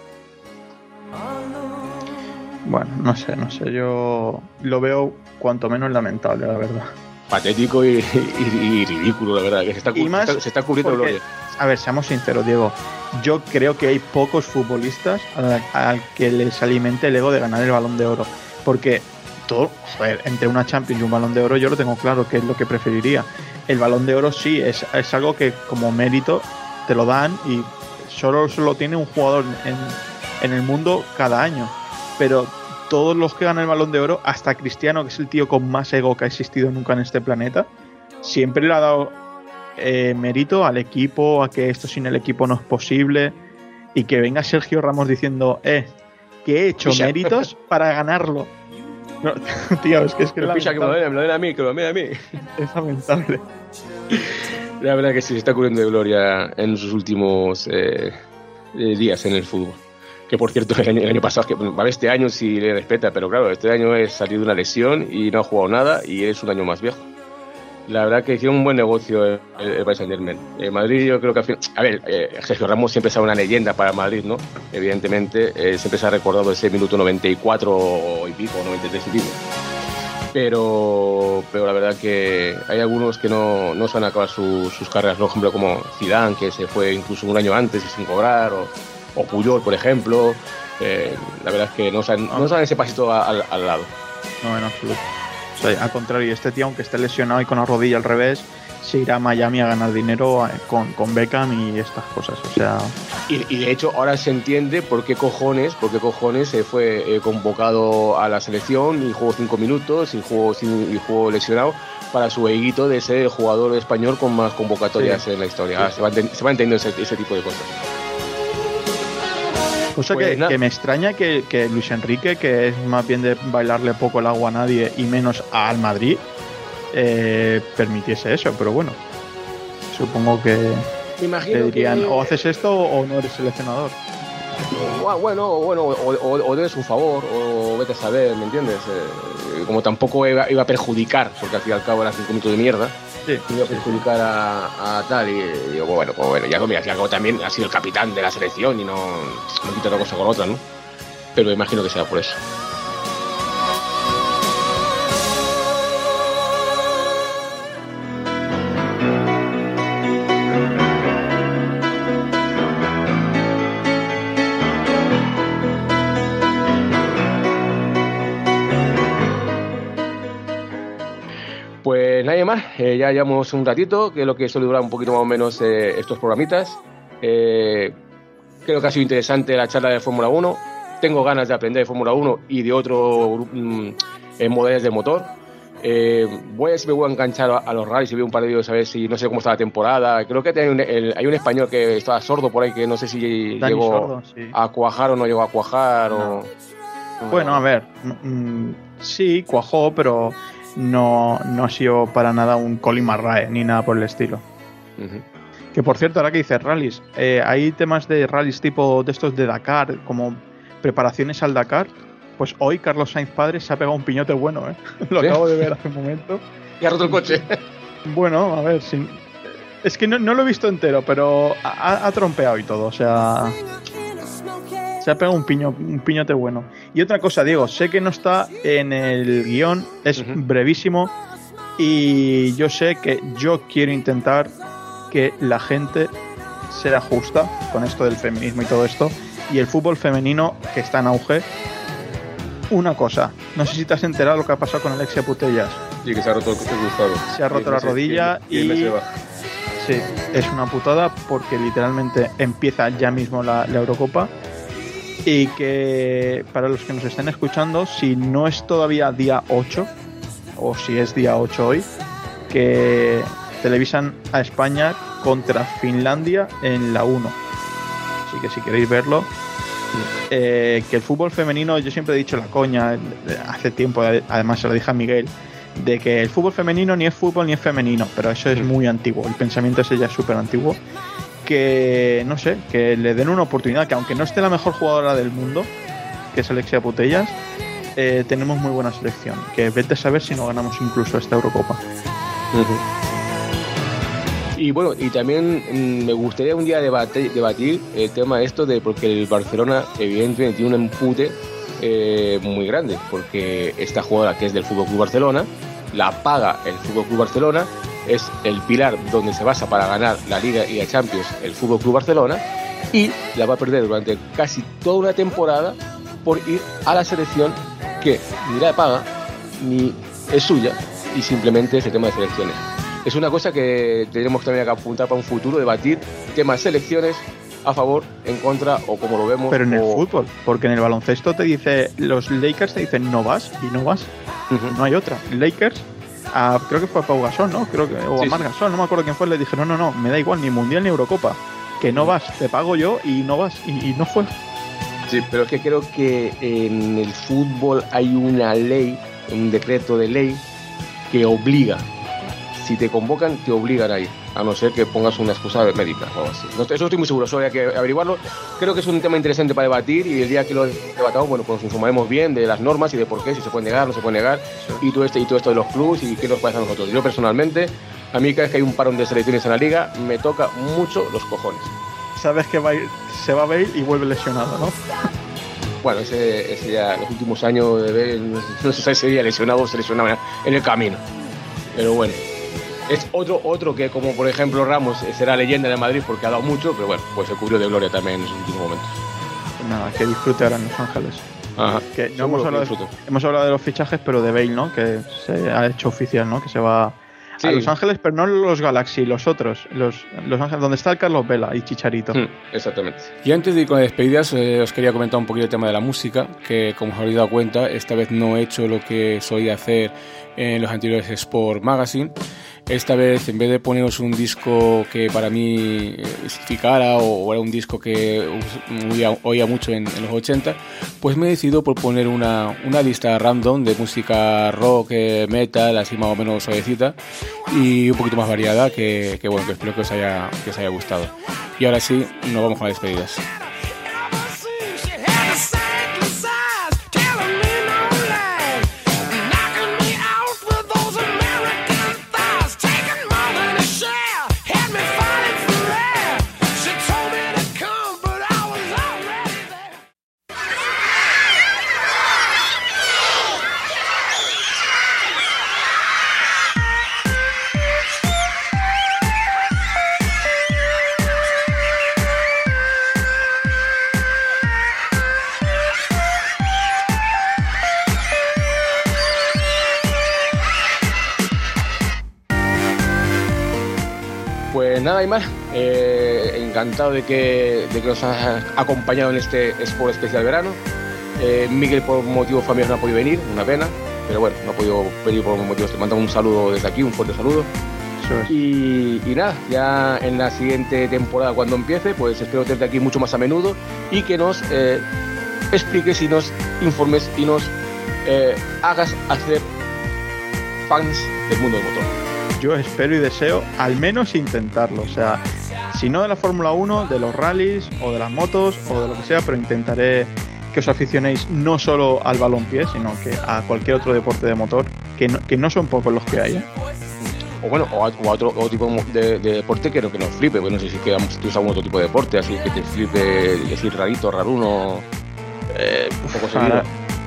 Bueno, no sé, no sé, yo lo veo cuanto menos lamentable, la verdad. Patético y, y, y ridículo, la verdad, que se está, y más se está cubriendo porque, gloria. A ver, seamos sinceros, Diego, yo creo que hay pocos futbolistas al, al que les alimente el ego de ganar el Balón de Oro, porque todo, joder, entre una Champions y un Balón de Oro yo lo tengo claro que es lo que preferiría. El Balón de Oro sí, es, es algo que como mérito te lo dan y solo, solo tiene un jugador en, en el mundo cada año. Pero todos los que ganan el Balón de Oro, hasta Cristiano, que es el tío con más ego que ha existido nunca en este planeta, siempre le ha dado eh, mérito al equipo, a que esto sin el equipo no es posible, y que venga Sergio Ramos diciendo, eh, que he hecho méritos para ganarlo. No, tío, es que es que, es picha, que me lo den, me lo den a mí, que me lo den a mí. Es lamentable. La verdad que sí, se está cubriendo de gloria en sus últimos eh, eh, días en el fútbol. Que por cierto, el año, el año pasado, que va este año sí le respeta, pero claro, este año es salir de una lesión y no ha jugado nada y es un año más viejo. La verdad que hicieron un buen negocio el, el Paris Saint-Germain. En Madrid yo creo que al fin... A ver, eh, Sergio Ramos siempre será una leyenda para Madrid, ¿no? Evidentemente, eh, siempre se ha recordado ese minuto noventa y cuatro y pico, noventa y tres y pico. Pero, pero la verdad que hay algunos que no, no se van a acabar su, sus carreras, por ejemplo, como Zidane, que se fue incluso un año antes y sin cobrar, o, o Puyol, por ejemplo. Eh, la verdad es que no saben, no saben ese pasito al, al lado. No, en absoluto. O sea, al contrario, este tío, aunque esté lesionado y con la rodilla al revés, se irá a Miami a ganar dinero con, con Beckham y estas cosas. O sea... Y, y de hecho ahora se entiende por qué cojones, por qué cojones se fue eh, convocado a la selección y jugó cinco minutos y jugó, sin, y jugó lesionado para su eguito de ser el jugador español con más convocatorias sí. en la historia. Sí. Ah, se, va, se va entendiendo ese, ese tipo de cosas. Cosa pues que, que me extraña que, que Luis Enrique, que es más bien de bailarle poco el agua a nadie y menos al Madrid, eh, permitiese eso, pero bueno, supongo que te dirían que... o haces esto o no eres seleccionador. Bueno, bueno, o, o, o debes un favor, o vete a saber, ¿me entiendes? Eh, como tampoco iba, iba a perjudicar, porque al fin y al cabo eran cinco minutos de mierda. Sí, iba a perjudicar a, a tal y digo, bueno, pues bueno, ya lo mira, ya también ha sido el capitán de la selección y no, no quita una cosa con otra, ¿no? Pero imagino que sea por eso. Pues nadie más, eh, ya llevamos un ratito, que es lo que suele durar un poquito más o menos eh, estos programitas. Eh, creo que ha sido interesante la charla de Fórmula uno. Tengo ganas de aprender de Fórmula uno y de otros mm, eh, modelos de motor. Eh, voy a ver si me voy a enganchar a, a los rallies y veo un par de vídeos a ver si no sé cómo está la temporada. Creo que hay un, el, hay un español que estaba sordo por ahí que no sé si Dani llegó Sordo, sí. a cuajar o no llegó a cuajar. No. O... Bueno, a ver, mm, sí, cuajó, pero no, no ha sido para nada un Colin McRae ni nada por el estilo. Uh-huh. Que por cierto, ahora que dices rallies, eh, hay temas de rallies tipo de estos de Dakar, como preparaciones al Dakar. Pues hoy Carlos Sainz padre se ha pegado un piñote bueno, ¿eh? Lo ¿Sí? acabo de ver hace un momento. Y ha roto el coche. Bueno, a ver, sin... es que no, no lo he visto entero, pero ha, ha trompeado y todo, o sea... Se ha pegado un, piño, un piñote bueno. Y otra cosa, Diego, sé que no está en el guión, es uh-huh. brevísimo, y yo sé que yo quiero intentar que la gente sea justa con esto del feminismo y todo esto, y el fútbol femenino, que está en auge. Una cosa, no sé si te has enterado lo que ha pasado con Alexia Putellas. Sí, que se ha roto el costado. Se ha roto sí, la rodilla y, y, y sí, es una putada porque literalmente empieza ya mismo la, la Eurocopa. Y que para los que nos estén escuchando, si no es todavía día ocho, o si es día ocho hoy, que televisan a España contra Finlandia en la uno. Así que si queréis verlo, eh, que el fútbol femenino, yo siempre he dicho la coña, hace tiempo, además se lo dije a Miguel, de que el fútbol femenino ni es fútbol ni es femenino, pero eso es muy antiguo, el pensamiento ese ya es súper antiguo. Que, no sé, que le den una oportunidad, que aunque no esté la mejor jugadora del mundo, que es Alexia Putellas, eh, tenemos muy buena selección, que vete a saber si no ganamos incluso esta Eurocopa. Uh-huh. Y bueno, y también mmm, me gustaría un día debatir, debatir el tema esto de porque el Barcelona evidentemente tiene un empute eh, muy grande, porque esta jugadora que es del F C Barcelona la paga el F C Barcelona, es el pilar donde se basa para ganar la Liga y la Champions el F C Barcelona, y la va a perder durante casi toda una temporada por ir a la selección que ni la paga ni es suya, y simplemente es el tema de selecciones. Es una cosa que tenemos también que apuntar para un futuro, debatir temas de selecciones a favor, en contra o como lo vemos. Pero en o... el fútbol, porque en el baloncesto te dice, los Lakers te dicen no vas y no vas, uh-huh. no hay otra. Lakers, a, creo que fue a Pau Gasol, ¿no? Creo que, o sí, a Mar sí. Gasol, no me acuerdo quién fue, le dije no, no, no, me da igual, ni Mundial ni Eurocopa, que no vas, te pago yo y no vas, y, y no fue. Sí, pero es que creo que en el fútbol hay una ley, un decreto de ley que obliga. Si te convocan, te obligan a ir, a no ser que pongas una excusa médica o algo así. No, eso estoy muy seguro, solo hay que averiguarlo. Creo que es un tema interesante para debatir, y el día que lo debatamos, bueno, pues nos informaremos bien de las normas y de por qué, si se puede negar, no se puede negar, sí. y, todo este, y todo esto de los clubs y qué nos parece a nosotros. Yo personalmente, a mí cada vez que hay un parón de selecciones en la liga, me toca mucho los cojones. Sabes que va a ir, se va a ver y vuelve lesionado, ¿no? Bueno, ese, ese ya, los últimos años de ver, no sé si sería lesionado o se lesionaba en el camino. Pero bueno. Es otro, otro que, como por ejemplo Ramos, será leyenda de Madrid porque ha dado mucho, pero bueno, pues se cubrió de gloria también en esos últimos momentos. Pues nada, que disfrute ahora en Los Ángeles. Ajá. Que no hemos hablado, de, hemos hablado de los fichajes, pero de Bale, ¿no? Que se ha hecho oficial, ¿no? Que se va sí. a Los Ángeles, pero no los Galaxy, los otros, los, los Ángeles, donde está el Carlos Vela y Chicharito. Mm, exactamente. Y antes de ir con las despedidas, eh, os quería comentar un poquito el tema de la música, que como os habéis dado cuenta, esta vez no he hecho lo que solía hacer en los anteriores Sport Magazine. Esta vez, en vez de poneros un disco que para mí significara o, o era un disco que oía, oía mucho en, en los ochenta, pues me he decidido por poner una, una lista random de música rock, metal, así más o menos suavecita y un poquito más variada, que, que bueno, que espero que os haya, que os haya gustado. Y ahora sí, nos vamos con las despedidas. Nada, Aymar, eh, encantado de que, de que nos has acompañado en este Sport Especial Verano. Eh, Miguel, por motivos familiares, no ha podido venir, una pena. pero bueno, no he podido venir por motivos. Te mando un saludo desde aquí, un fuerte saludo. Y, y nada, ya en la siguiente temporada cuando empiece, pues espero tenerte aquí mucho más a menudo y que nos eh, expliques y nos informes y nos eh, hagas hacer fans del mundo del motor. Yo espero y deseo al menos intentarlo, o sea, si no de la Fórmula uno, de los rallies o de las motos o de lo que sea, pero intentaré que os aficionéis no solo al balonpié, sino que a cualquier otro deporte de motor, que no, que no son pocos los que hay, ¿eh? O bueno, o a, o a otro, otro tipo de, de deporte que no, que nos flipe. Bueno, no sé si que tú usas algún otro tipo de deporte, así que te flipe, decir rarito, raruno, eh, un poco seguido.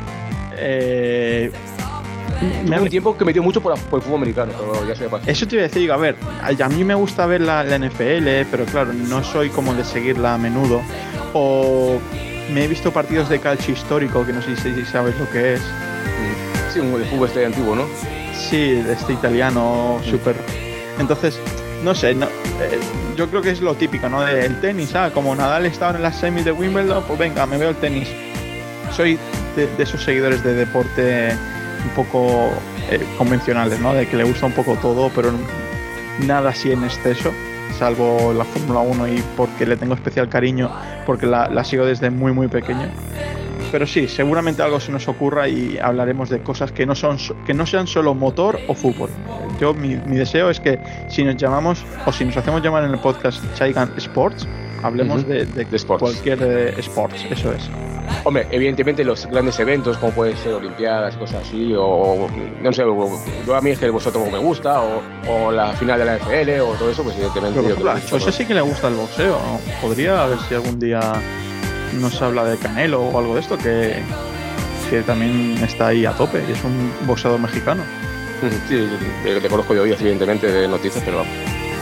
Eh, me un tiempo que me dio mucho por, por el fútbol americano, pero ya se me pasa. Eso te iba a decir, a ver, a, a mí me gusta ver la, la N F L, pero claro, no soy como de seguirla a menudo. O me he visto partidos de calcio histórico, que no sé si sabes lo que es. Sí, un de fútbol este antiguo, ¿no? Sí, este italiano súper. Entonces, no sé, no, eh, yo creo que es lo típico, ¿no? Del tenis, ah, como Nadal estaba en las semis de Wimbledon, pues venga, me veo el tenis. Soy de, de esos seguidores de deporte un poco eh, convencionales, ¿no? De que le gusta un poco todo, pero nada así en exceso, salvo la Fórmula uno y porque le tengo especial cariño, porque la, la sigo desde muy, muy pequeño. Pero sí, seguramente algo se nos ocurra y hablaremos de cosas que no son que no sean solo motor o fútbol. Yo mi, mi deseo es que si nos llamamos o si nos hacemos llamar en el podcast Chaigan Sports, hablemos uh-huh. de, de, de sports. cualquier eh, sports, eso es. Hombre, evidentemente los grandes eventos como pueden ser olimpiadas y cosas así, o no sé, yo a mí es que el vosotros me gusta, o, o la final de la N F L o todo eso, pues evidentemente. Pero, yo claro, pues sí que le gusta el boxeo, ¿no? Podría ver si algún día nos habla de Canelo o algo de esto, que, que también está ahí a tope y es un boxeador mexicano. Sí, te, te conozco de oídas, evidentemente, de noticias, pero vamos.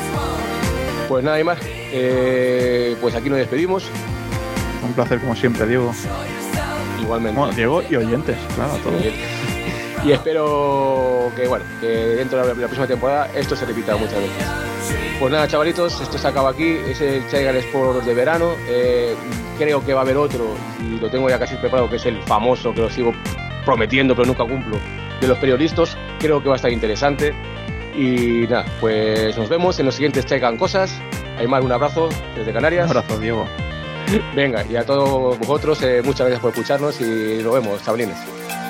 Pues nada, Aymar, eh, pues aquí nos despedimos. Un placer como siempre, Diego. Igualmente. Bueno, Diego y oyentes, claro, todos. Y espero que, bueno, que dentro de la, la próxima temporada esto se repita muchas veces. Pues nada, chavalitos, esto se acaba aquí. Es el Chaigan Sport de verano. Eh, creo que va a haber otro, y lo tengo ya casi preparado, que es el famoso, que lo sigo prometiendo pero nunca cumplo, de los periodistas. Creo que va a estar interesante. Y nada, pues nos vemos en los siguientes Chaigan Cosas. Aymar, un abrazo desde Canarias. Un abrazo, Diego. Venga, y a todos vosotros, eh, muchas gracias por escucharnos y nos vemos, chavalines.